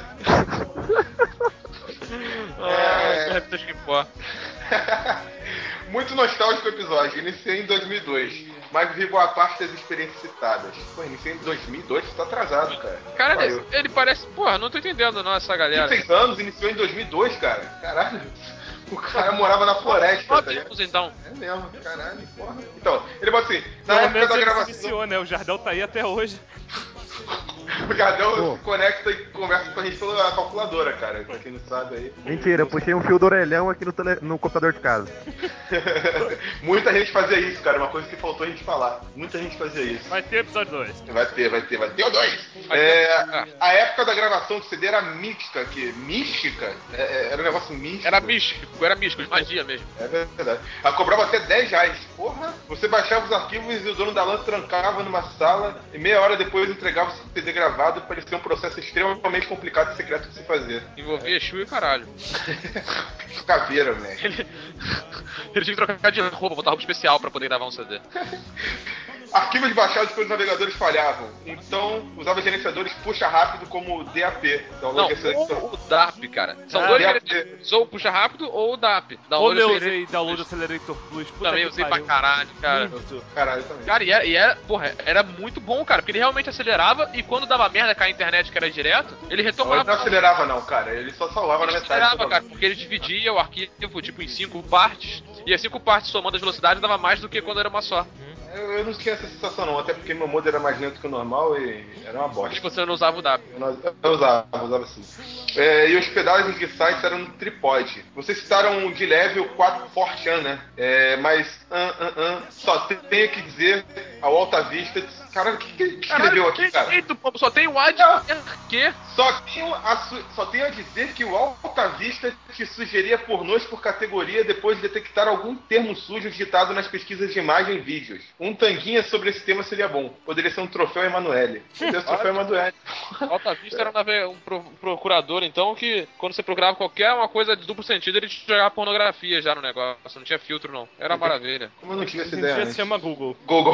Que pó. Muito nostálgico o episódio. Iniciei em 2002, mas vi boa parte das experiências citadas. Pô, iniciei em 2002? Você tá atrasado, cara. Cara, ele parece... Porra, não tô entendendo não essa galera. 26 anos, iniciou em 2002, cara. Caralho. O cara morava na floresta, tá ligado? Então. É mesmo, caralho, porra. Então, ele bota assim, na época da gravação... Iniciou, né? O Jardel tá aí até hoje. O Jardel se conecta e conversa com a gente pela calculadora, cara. Pra quem não sabe aí. Mentira, eu puxei um fio do orelhão aqui no computador de casa. Muita gente fazia isso, cara. Uma coisa que faltou a gente falar. Muita gente fazia isso. Vai ter episódio 2. Vai ter o 2. A época da gravação do CD era mística aqui. Mística? Era um negócio místico. Era místico, magia mesmo. É verdade. Ela cobrava até R$10. Porra! Você baixava os arquivos e o dono da LAN trancava numa sala e meia hora depois entregava o CD gravado e parecia um processo extremamente complicado e secreto de se fazer. Envolvia Exu e caralho. Caveira, né? Ele tinha que trocar de roupa, botar roupa especial pra poder gravar um CD. Arquivos baixados pelos navegadores falhavam, então usava gerenciadores puxa rápido como o DAP. Ou o DAP, cara. São dois gerenciadores, ou o puxa rápido ou o DAP. Ou eu usei Download Accelerator Plus. Também usei pra caralho, cara. Caralho também. Cara, e era muito bom, cara, porque ele realmente acelerava e quando dava merda com a internet que era direto, ele retomava. Ele não acelerava não, cara, ele só salvava na metade. Acelerava, cara, porque ele dividia o arquivo tipo em 5 partes, e as 5 partes somando as velocidades dava mais do que quando era uma só. Eu não tinha essa sensação não, até porque meu modem era mais lento que o normal e era uma bosta. Mas você não usava o DAP? Eu usava sim. E os pedais de sites eram no tripode. Vocês citaram de leve o 4 Fortran, né? Mas só tenho que dizer ao Alta Vista Caralho, o que escreveu aqui, cara? Eita, só tem o A de quê? Só tenho a dizer que o Alta Vista te sugeria pornôs por categoria depois de detectar algum termo sujo digitado nas pesquisas de imagem e vídeos. Um tanguinha sobre esse tema seria bom. Poderia ser um troféu Emanuele. Poderia ser um troféu Emanuele. Alta Vista era um procurador, então, que quando você procurava qualquer uma coisa de duplo sentido, ele te jogava pornografia já no negócio. Não tinha filtro, não. Era uma maravilha. Como eu não tive essa Hoje em ideia dia antes? se chama Google. Google.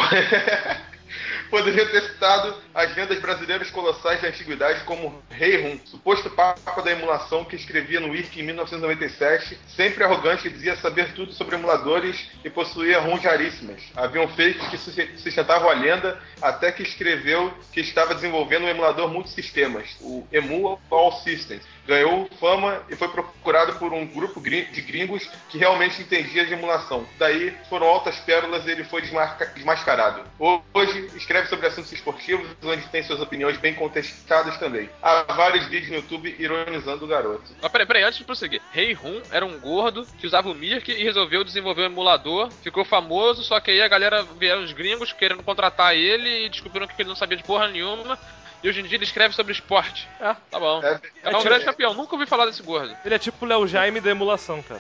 Poderia ter citado as lendas brasileiras colossais da antiguidade como Rei Rum, suposto papa da emulação que escrevia no Wiki em 1997, sempre arrogante, dizia saber tudo sobre emuladores e possuía ROMs raríssimas. Haviam fakes que sustentavam a lenda até que escreveu que estava desenvolvendo um emulador multisistemas, o Emu All Systems. Ganhou fama e foi procurado por um grupo de gringos que realmente entendia de emulação. Daí foram altas pérolas e ele foi desmascarado. Hoje escreve sobre assuntos esportivos, onde tem suas opiniões bem contestadas também. Há vários vídeos no YouTube ironizando o garoto. Peraí, antes de prosseguir. Rei Rum era um gordo que usava o Mirk e resolveu desenvolver um emulador. Ficou famoso, só que aí a galera vieram os gringos querendo contratar ele e descobriram que ele não sabia de porra nenhuma. E hoje em dia ele escreve sobre esporte. Tá bom. É um grande campeão. Nunca ouvi falar desse gordo. Ele é tipo o Léo Jaime da emulação, cara.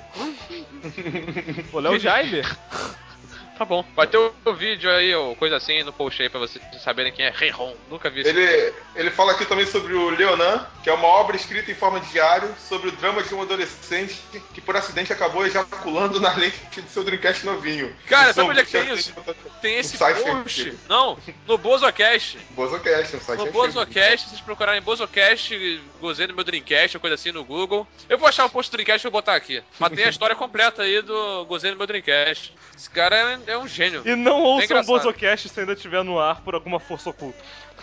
Pô, Léo Jaime? Tá bom. Vai ter o vídeo aí, ou coisa assim, no post aí pra vocês saberem quem é Rei Rum. Nunca vi isso. Ele fala aqui também sobre o Leonan, que é uma obra escrita em forma de diário sobre o drama de um adolescente que por acidente acabou ejaculando na lente do seu Dreamcast novinho. Cara, sabe onde é que tem isso? Tem esse post. Não, no Bozocast. Bozocast, um site no Bozocast, se vocês procurarem Bozocast, gozei no meu Dreamcast, ou coisa assim no Google. Eu vou achar o post do Dreamcast e vou botar aqui. Mas tem a história completa aí do gozei no meu Dreamcast. Esse cara é um gênio. E não ouçam o Bozocast se ainda estiver no ar por alguma força oculta.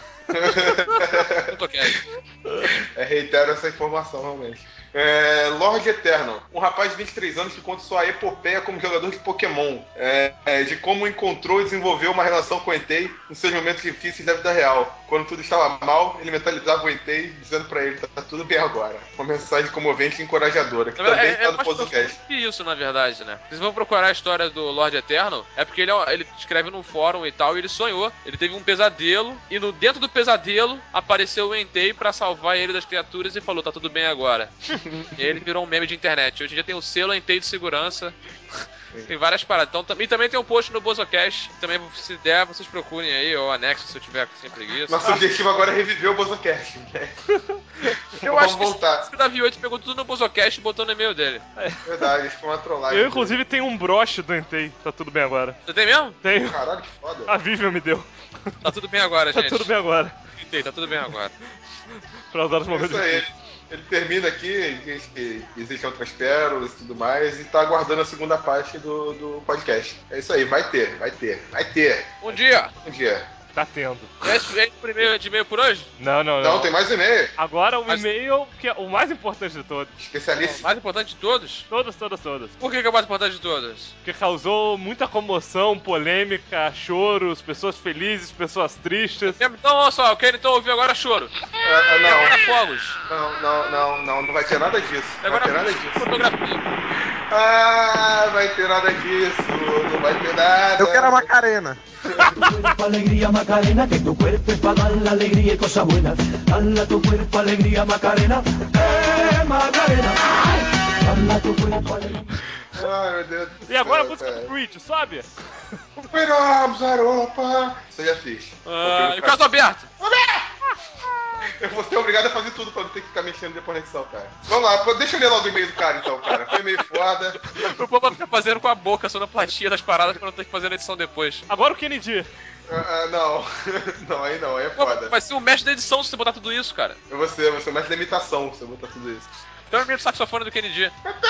Reitero essa informação, realmente. Lord Eternal, um rapaz de 23 anos que conta sua epopeia como jogador de Pokémon, de como encontrou e desenvolveu uma relação com o Entei nos seus momentos difíceis da vida real. Quando tudo estava mal, ele mentalizava o Entei, dizendo pra ele, tá tudo bem agora. Uma mensagem comovente e encorajadora, que também está no podcast. Isso, na verdade, né? Vocês vão procurar a história do Lord Eternal, é porque ele escreve num fórum e tal, e ele sonhou, ele teve um pesadelo, e dentro do pesadelo apareceu o Entei pra salvar ele das criaturas e falou, tá tudo bem agora. E ele virou um meme de internet. Hoje em dia tem o selo Entei de segurança. Tem várias paradas. Então, e também tem um post no Bozocast. Também, se der, vocês procurem aí, ou anexo se eu tiver sem preguiça. Nosso objetivo agora é reviver o Bozocast, né? Eu acho que o Davi 8 pegou tudo no Bozocast e botou no e-mail dele. Verdade, isso foi uma trollagem. Eu, inclusive, tenho um broche do Entei. Tá tudo bem agora. Você tem mesmo? Tenho. Caralho, que foda. A Vivian me deu. Tá tudo bem agora, gente. Tá tudo bem agora. Entei, tá tudo bem agora. Pra usar os momentos difíceis. Ele termina aqui, diz que existem outras pérolas e tudo mais, e tá aguardando a segunda parte do podcast. É isso aí, vai ter. Um dia. Tá tendo. É o primeiro de e-mail por hoje? Não, tem mais e-mail. Agora o e-mail, que é o mais importante de todos. Especialista. O mais importante de todos? Todos. Por que é o mais importante de todos? Porque causou muita comoção, polêmica, choros, pessoas felizes, pessoas tristes. Então, olha só, eu quero então ouvir agora choro. Não. Fogos. Não vai ter nada disso. Agora fotografia. Vai ter nada disso, não vai ter nada. Eu quero a Macarena. Alegría Macarena, que tu cuerpo es para dar la alegría y cosas buenas. Dale a tu cuerpo alegría Macarena, Macarena. Dale a tu cuerpo alegría. Ai, meu Deus. E agora a música do Creed, sobe? Esperamos, Aropa. Isso eu já fiz. E o caso aberto? Eu vou ser obrigado a fazer tudo pra não ter que ficar mexendo depois na edição, cara. Vamos lá, deixa eu ler logo o e-mail do cara então, cara. Foi meio foda. O povo vai ficar fazendo com a boca a sonoplastia das paradas pra não ter que fazer na edição depois. Agora o Kennedy. Não, aí é foda. Vai ser o mestre da edição se você botar tudo isso, cara. Eu vou ser o mestre da imitação se eu botar tudo isso. Então é o saxofone do Kennedy.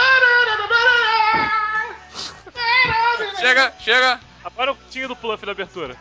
Chega. Agora o tinho do Pluff da abertura.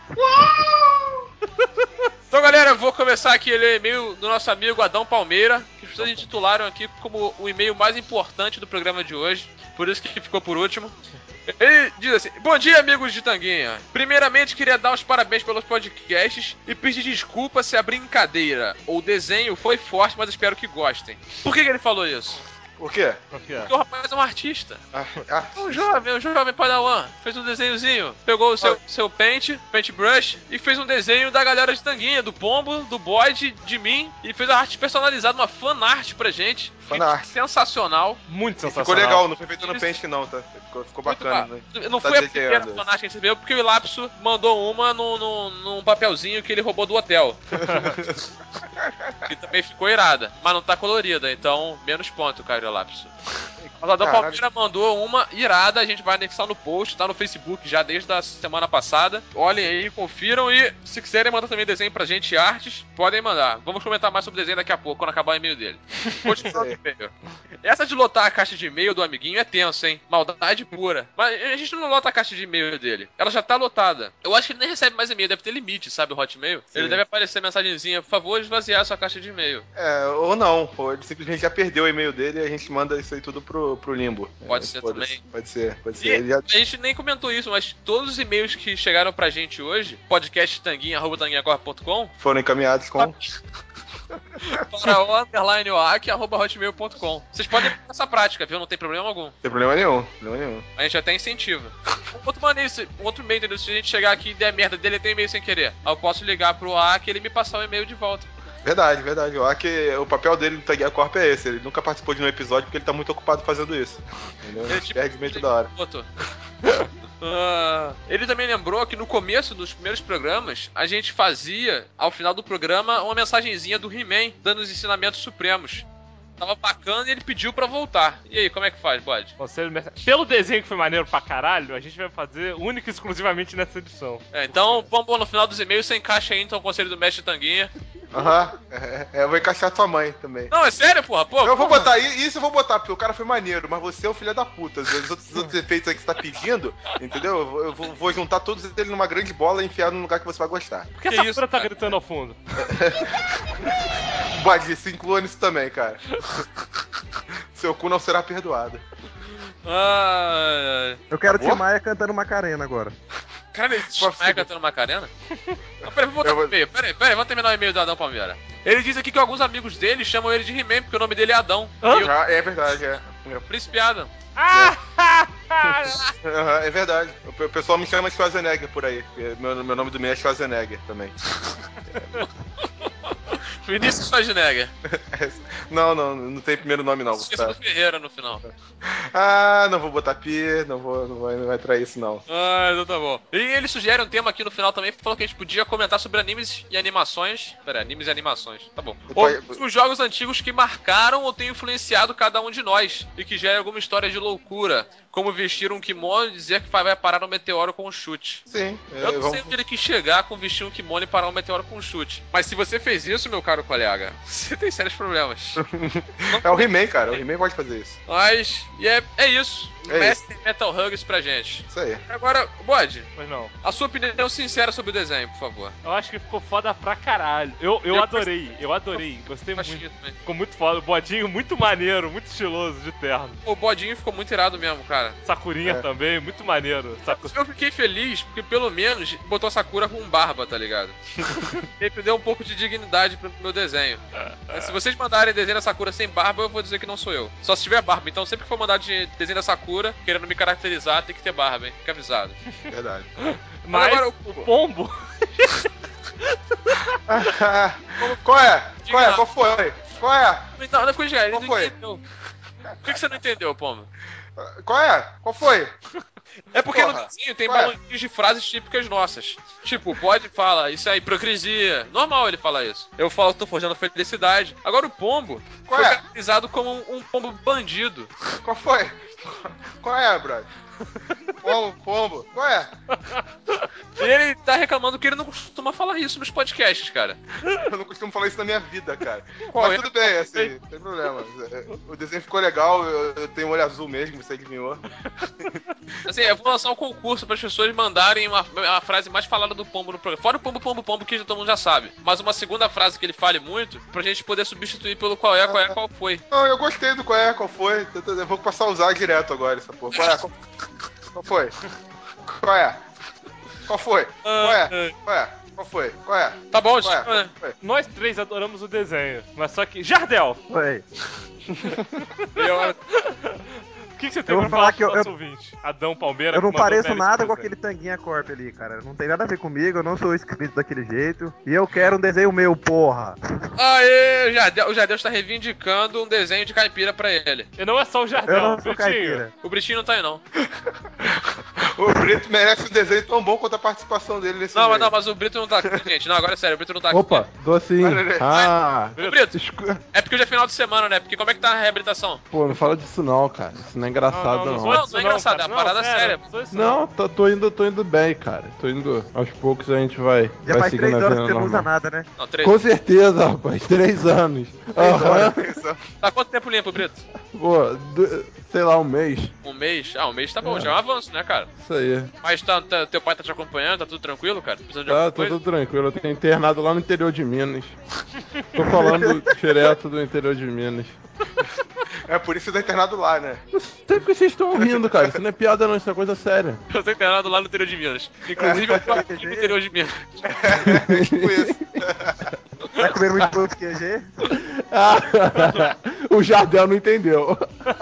Então, galera, eu vou começar aqui ler o e-mail do nosso amigo Adão Palmeira, que as pessoas intitularam aqui como o e-mail mais importante do programa de hoje, por isso que ficou por último. Ele diz assim: bom dia, amigos de Tanguinha. Primeiramente, queria dar os parabéns pelos podcasts e pedir desculpa se a brincadeira ou desenho foi forte, mas espero que gostem. Por que ele falou isso? Por quê? Porque o rapaz é um artista. Um jovem padawan. Fez um desenhozinho. Pegou o seu paintbrush e fez um desenho da galera de Tanguinha, do Pombo, do Bode, de mim. E fez a arte personalizada, uma fanart pra gente. Fanart. Sensacional. Muito sensacional. Ficou legal, não foi feito no Paint não, tá? Ficou bacana. Né? Não foi a primeira fanart que a gente viu, porque o Ilapso mandou uma num papelzinho que ele roubou do hotel. Que também ficou irada, mas não tá colorida, então menos ponto, Caio Ilapso. O Adão Palmeira mandou uma irada, a gente vai anexar no post, tá no Facebook já desde a semana passada. Olhem aí, confiram e se quiserem mandar também desenho pra gente e artes, podem mandar. Vamos comentar mais sobre o desenho daqui a pouco, quando acabar o e-mail dele. Continuando o e-mail. Essa de lotar a caixa de e-mail do amiguinho é tenso, hein? Maldade pura. Mas a gente não lota a caixa de e-mail dele. Ela já tá lotada. Eu acho que ele nem recebe mais e-mail, deve ter limite, sabe, o Hotmail? Sim. Ele deve aparecer mensagenzinha, por favor, esvaziar a sua caixa de e-mail. Ou não, ele simplesmente já perdeu o e-mail dele e a gente manda isso aí tudo pro limbo. Pode ser também. Pode ser. A gente nem comentou isso, mas todos os e-mails que chegaram pra gente hoje, podcasttanguinha@tanguinhacorp.com, foram encaminhados com para o_oac@hotmail.com. Vocês podem fazer essa prática, viu? Não tem problema algum. Não tem problema nenhum. A gente até incentiva. Outro e-mail, entendeu? Se a gente chegar aqui e der merda dele, tem e-mail sem querer. Aí eu posso ligar pro OAC e ele me passar o e-mail de volta. Verdade. O papel dele no Tanguinha Corp é esse. Ele nunca participou de um episódio porque ele tá muito ocupado fazendo isso. Entendeu? Ele perde meio toda hora. Ele também lembrou que no começo dos primeiros programas, a gente fazia, ao final do programa, uma mensagenzinha do He-Man, dando os ensinamentos supremos. Tava bacana e ele pediu pra voltar. E aí, como é que faz, Bode? Pelo desenho que foi maneiro pra caralho, a gente vai fazer única e exclusivamente nessa edição. Então, vamos no final dos e-mails, você encaixa aí então o conselho do mestre Tanguinha. Eu vou encaixar tua mãe também. Não, é sério, porra? Eu vou botar, isso eu vou botar, porque o cara foi maneiro, mas você é o filho da puta. Os outros efeitos aí que você tá pedindo, entendeu? Eu vou juntar todos eles numa grande bola e enfiar num lugar que você vai gostar. Por que essa Sakura tá gritando ao fundo? Bode, se inclua nisso também, cara. Seu cu não será perdoado. Eu quero Tim Maia cantando Macarena agora. Cara, ele Tim Maia cantando Macarena? Não, peraí, vou botar o e-mail. Peraí, vamos terminar o e-mail do Adão Palmeira. Ele diz aqui que alguns amigos dele chamam ele de He-Man, porque o nome dele é Adão. É verdade, é. Príncipe Adam. É verdade. O pessoal me chama de Schwarzenegger por aí. Meu nome do meio é Schwarzenegger também. Vinícius Schwarzenegger. Não tem primeiro nome não. Esqueça do Ferreira no final. Não vou botar pi, não vai trair isso não. Então tá bom. E ele sugere um tema aqui no final também, falou que a gente podia comentar sobre animes e animações. Animes e animações. Tá bom. Ou os jogos antigos que marcaram ou têm influenciado cada um de nós e que gerem alguma história de loucura, como vestir um kimono e dizer que vai parar um meteoro com um chute. Sim. Eu não sei onde ele quis chegar com vestir um kimono e parar um meteoro com um chute. Mas se você fez isso, meu caro colega, você tem sérios problemas. É o He-Man, cara. O He-Man pode fazer isso. Mas, é isso. Mestre Metal Hugs pra gente. Isso aí. Agora, Bode. Pois não. A sua opinião sincera sobre o desenho, por favor. Eu acho que ficou foda pra caralho. Eu adorei. Gostei muito. Ficou muito foda. O Bodinho muito maneiro, muito estiloso, de terno. O Bodinho ficou muito irado mesmo, cara. Sakurinha também, muito maneiro. Eu fiquei feliz porque pelo menos botou a Sakura com barba, tá ligado? Ele deu um pouco de dignidade pro meu desenho. Mas se vocês mandarem desenho da Sakura sem barba, eu vou dizer que não sou eu. Só se tiver barba. Então sempre que for mandar de desenho da Sakura, querendo me caracterizar, tem que ter barba, hein? Fica avisado. Verdade. Mas agora o pombo... Qual é? Qual foi? Qual é? Não ficou de Qual foi? Por que você não entendeu, pombo? Qual é? Qual foi? É porque no desenho tem balãozinhos de frases típicas nossas. Tipo, pode falar, isso é hipocrisia. Normal ele falar isso. Eu falo, tô forjando felicidade. Agora o pombo foi caracterizado como um pombo bandido. Qual foi? Qual é, brother? Pombo. Qual é? E ele tá reclamando que ele não costuma falar isso nos podcasts, cara. Eu não costumo falar isso na minha vida, cara. Mas tudo bem, assim, não tem problema. O desenho ficou legal, eu tenho olho azul mesmo, você adivinhou. Assim, eu vou lançar um concurso para as pessoas mandarem uma frase mais falada do pombo no programa. Fora o pombo, que todo mundo já sabe. Mas uma segunda frase que ele fale muito, pra gente poder substituir pelo qual foi. Não, eu gostei do qual foi. Eu vou passar a usar direto agora essa porra. Qual foi? Qual é? Qual foi? Qual é? Qual foi? Qual é? Tá bom, Nós três adoramos o desenho, mas só que... Jardel! Oi. O que você tem pra falar pro nosso ouvinte? Adão Palmeira. Eu não pareço nada com aquele Tanguinha Corp ali, cara. Não tem nada a ver comigo, eu não sou inscrito daquele jeito. E eu quero um desenho meu, porra. Aê, o Jardel está reivindicando um desenho de caipira pra ele. E não é só o Jardel, eu não sou caipira. O Britinho não tá aí, não. O Brito merece um desenho tão bom quanto a participação dele nesse Não, meio. mas o Brito não tá aqui, gente. Não, agora é sério, o Brito não tá aqui. Opa, dou sim. Ô, Brito, é porque hoje é final de semana, né? Porque como é que tá a reabilitação? Pô, não fala disso não, cara. Isso não é engraçado, não. Não é engraçado, é uma parada séria. Não, tô indo bem, cara. Tô indo aos poucos, a gente vai. Já vai faz 3 seguindo anos a que vida você não usa normal. nada, né? Não, 3 Com certeza, rapaz. 3 anos. Tá quanto tempo limpo, Brito? Pô, sei lá, um mês. Um mês? Ah, um mês tá bom, já é um avanço, né, cara? Isso aí. Mas teu pai tá te acompanhando, tá tudo tranquilo, cara? Precisa de Tá, alguma tô coisa? tudo tranquilo. Eu tenho internado lá no interior de Minas. Tô falando direto do interior de Minas. É por isso que eu tô internado lá, né? Não sei porque vocês estão rindo, cara. Isso não é piada, não. Isso é coisa séria. Eu tô internado lá no interior de Minas. Inclusive, eu tô aqui no interior de Minas. Tipo isso. Tá comendo muito pão de QG? O Jardel não entendeu.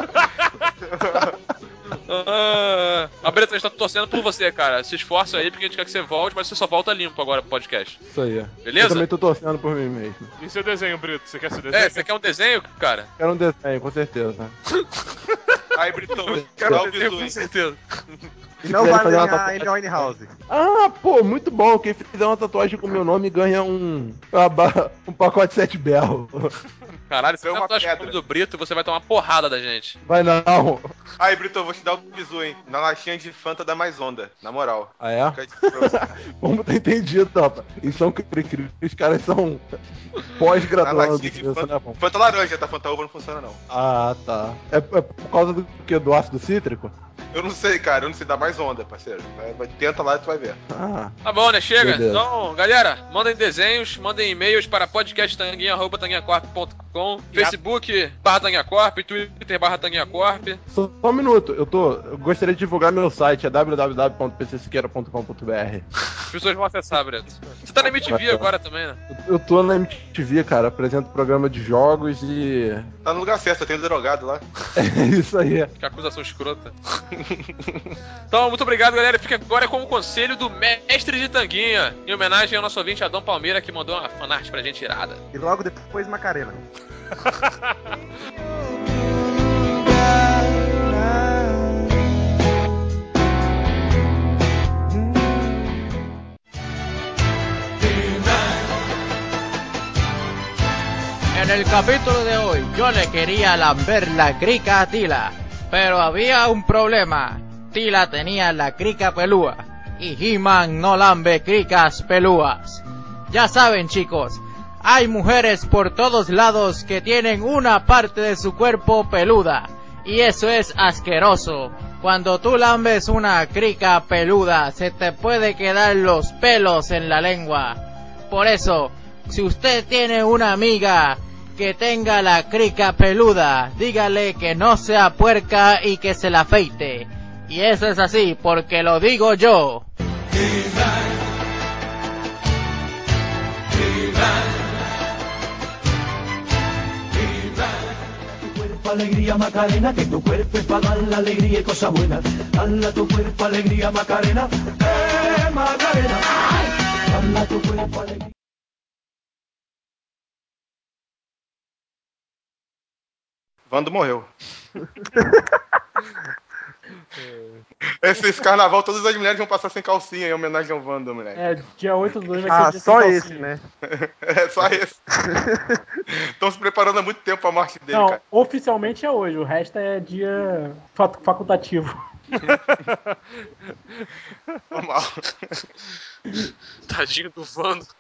Brito, a gente tá torcendo por você, cara. Se esforça aí, porque a gente quer que você volte, mas você só volta limpo agora pro podcast. Isso aí. Beleza? Eu também tô torcendo por mim mesmo. E seu desenho, Brito? Você quer seu desenho? Você quer um desenho, cara? Quero um desenho, com certeza. Aí, Britão, quero dar um bisu, Com certeza. E não vai ganhar Amy Winehouse. Ah, pô, muito bom. Quem fizer uma tatuagem com o meu nome ganha um pacote 7 Bell. Caralho, se você tatuagem com o nome do Brito, você vai tomar uma porrada da gente. Vai não. Aí, Brito, eu vou te dar um bisu, hein? Na latinha de Fanta da Mais Onda, na moral. Ah, é? Vamos ter entendido, rapaz. Eles são cri-cri, os caras são pós-graduados. Fanta laranja, tá? Fanta uva não funciona, não. Ah, tá. É por causa do que? Do ácido cítrico? Eu não sei, cara. Eu não sei dar Mais Onda, parceiro. Tenta lá e tu vai ver. Tá bom, né? Chega. Beleza. Então, galera, mandem desenhos, mandem e-mails para podcasttanguinha@tanguinhacorp.com, Facebook /tanguinhacorp, Twitter /tanguinhacorp. Só um minuto. Eu gostaria de divulgar meu site, é www.pcsiqueira.com.br. As pessoas vão acessar, Brito. Você tá na MTV agora também, né? Eu tô na MTV, cara. Apresento programa de jogos e... Tá no lugar certo, tem um drogado lá. É isso aí. Que acusação escrota. Então, muito obrigado, galera. Fica agora com o conselho do mestre de Tanguinha, em homenagem ao nosso ouvinte Adão Palmeira, que mandou uma fanart pra gente irada. E logo depois Macarena. En el capítulo de hoy, yo le quería lamber la crica a Tila, pero había un problema. Tila tenía la crica pelúa, y He-Man no lambe cricas pelúas. Ya saben, chicos, hay mujeres por todos lados que tienen una parte de su cuerpo peluda, y eso es asqueroso. Cuando tú lambes una crica peluda, se te puede quedar los pelos en la lengua. Por eso, si usted tiene una amiga que tenga la crica peluda, dígale que no sea puerca y que se la afeite. Y eso es así, porque lo digo yo. Alegría Macarena, que tu cuerpo es para dar la alegría y cosas buenas. Dale a tu cuerpo alegría Macarena, Macarena. Dale a tu cuerpo alegría. Vando morreu. Esse carnaval, todas as mulheres vão passar sem calcinha em homenagem ao Wanda, moleque. É, dia 8/2 vai ser dia só sem esse, calcinha. né? É só esse. Estão se preparando há muito tempo pra morte dele, Não, cara. oficialmente é hoje, o resto é dia facultativo. Normal. Tadinho do Wando.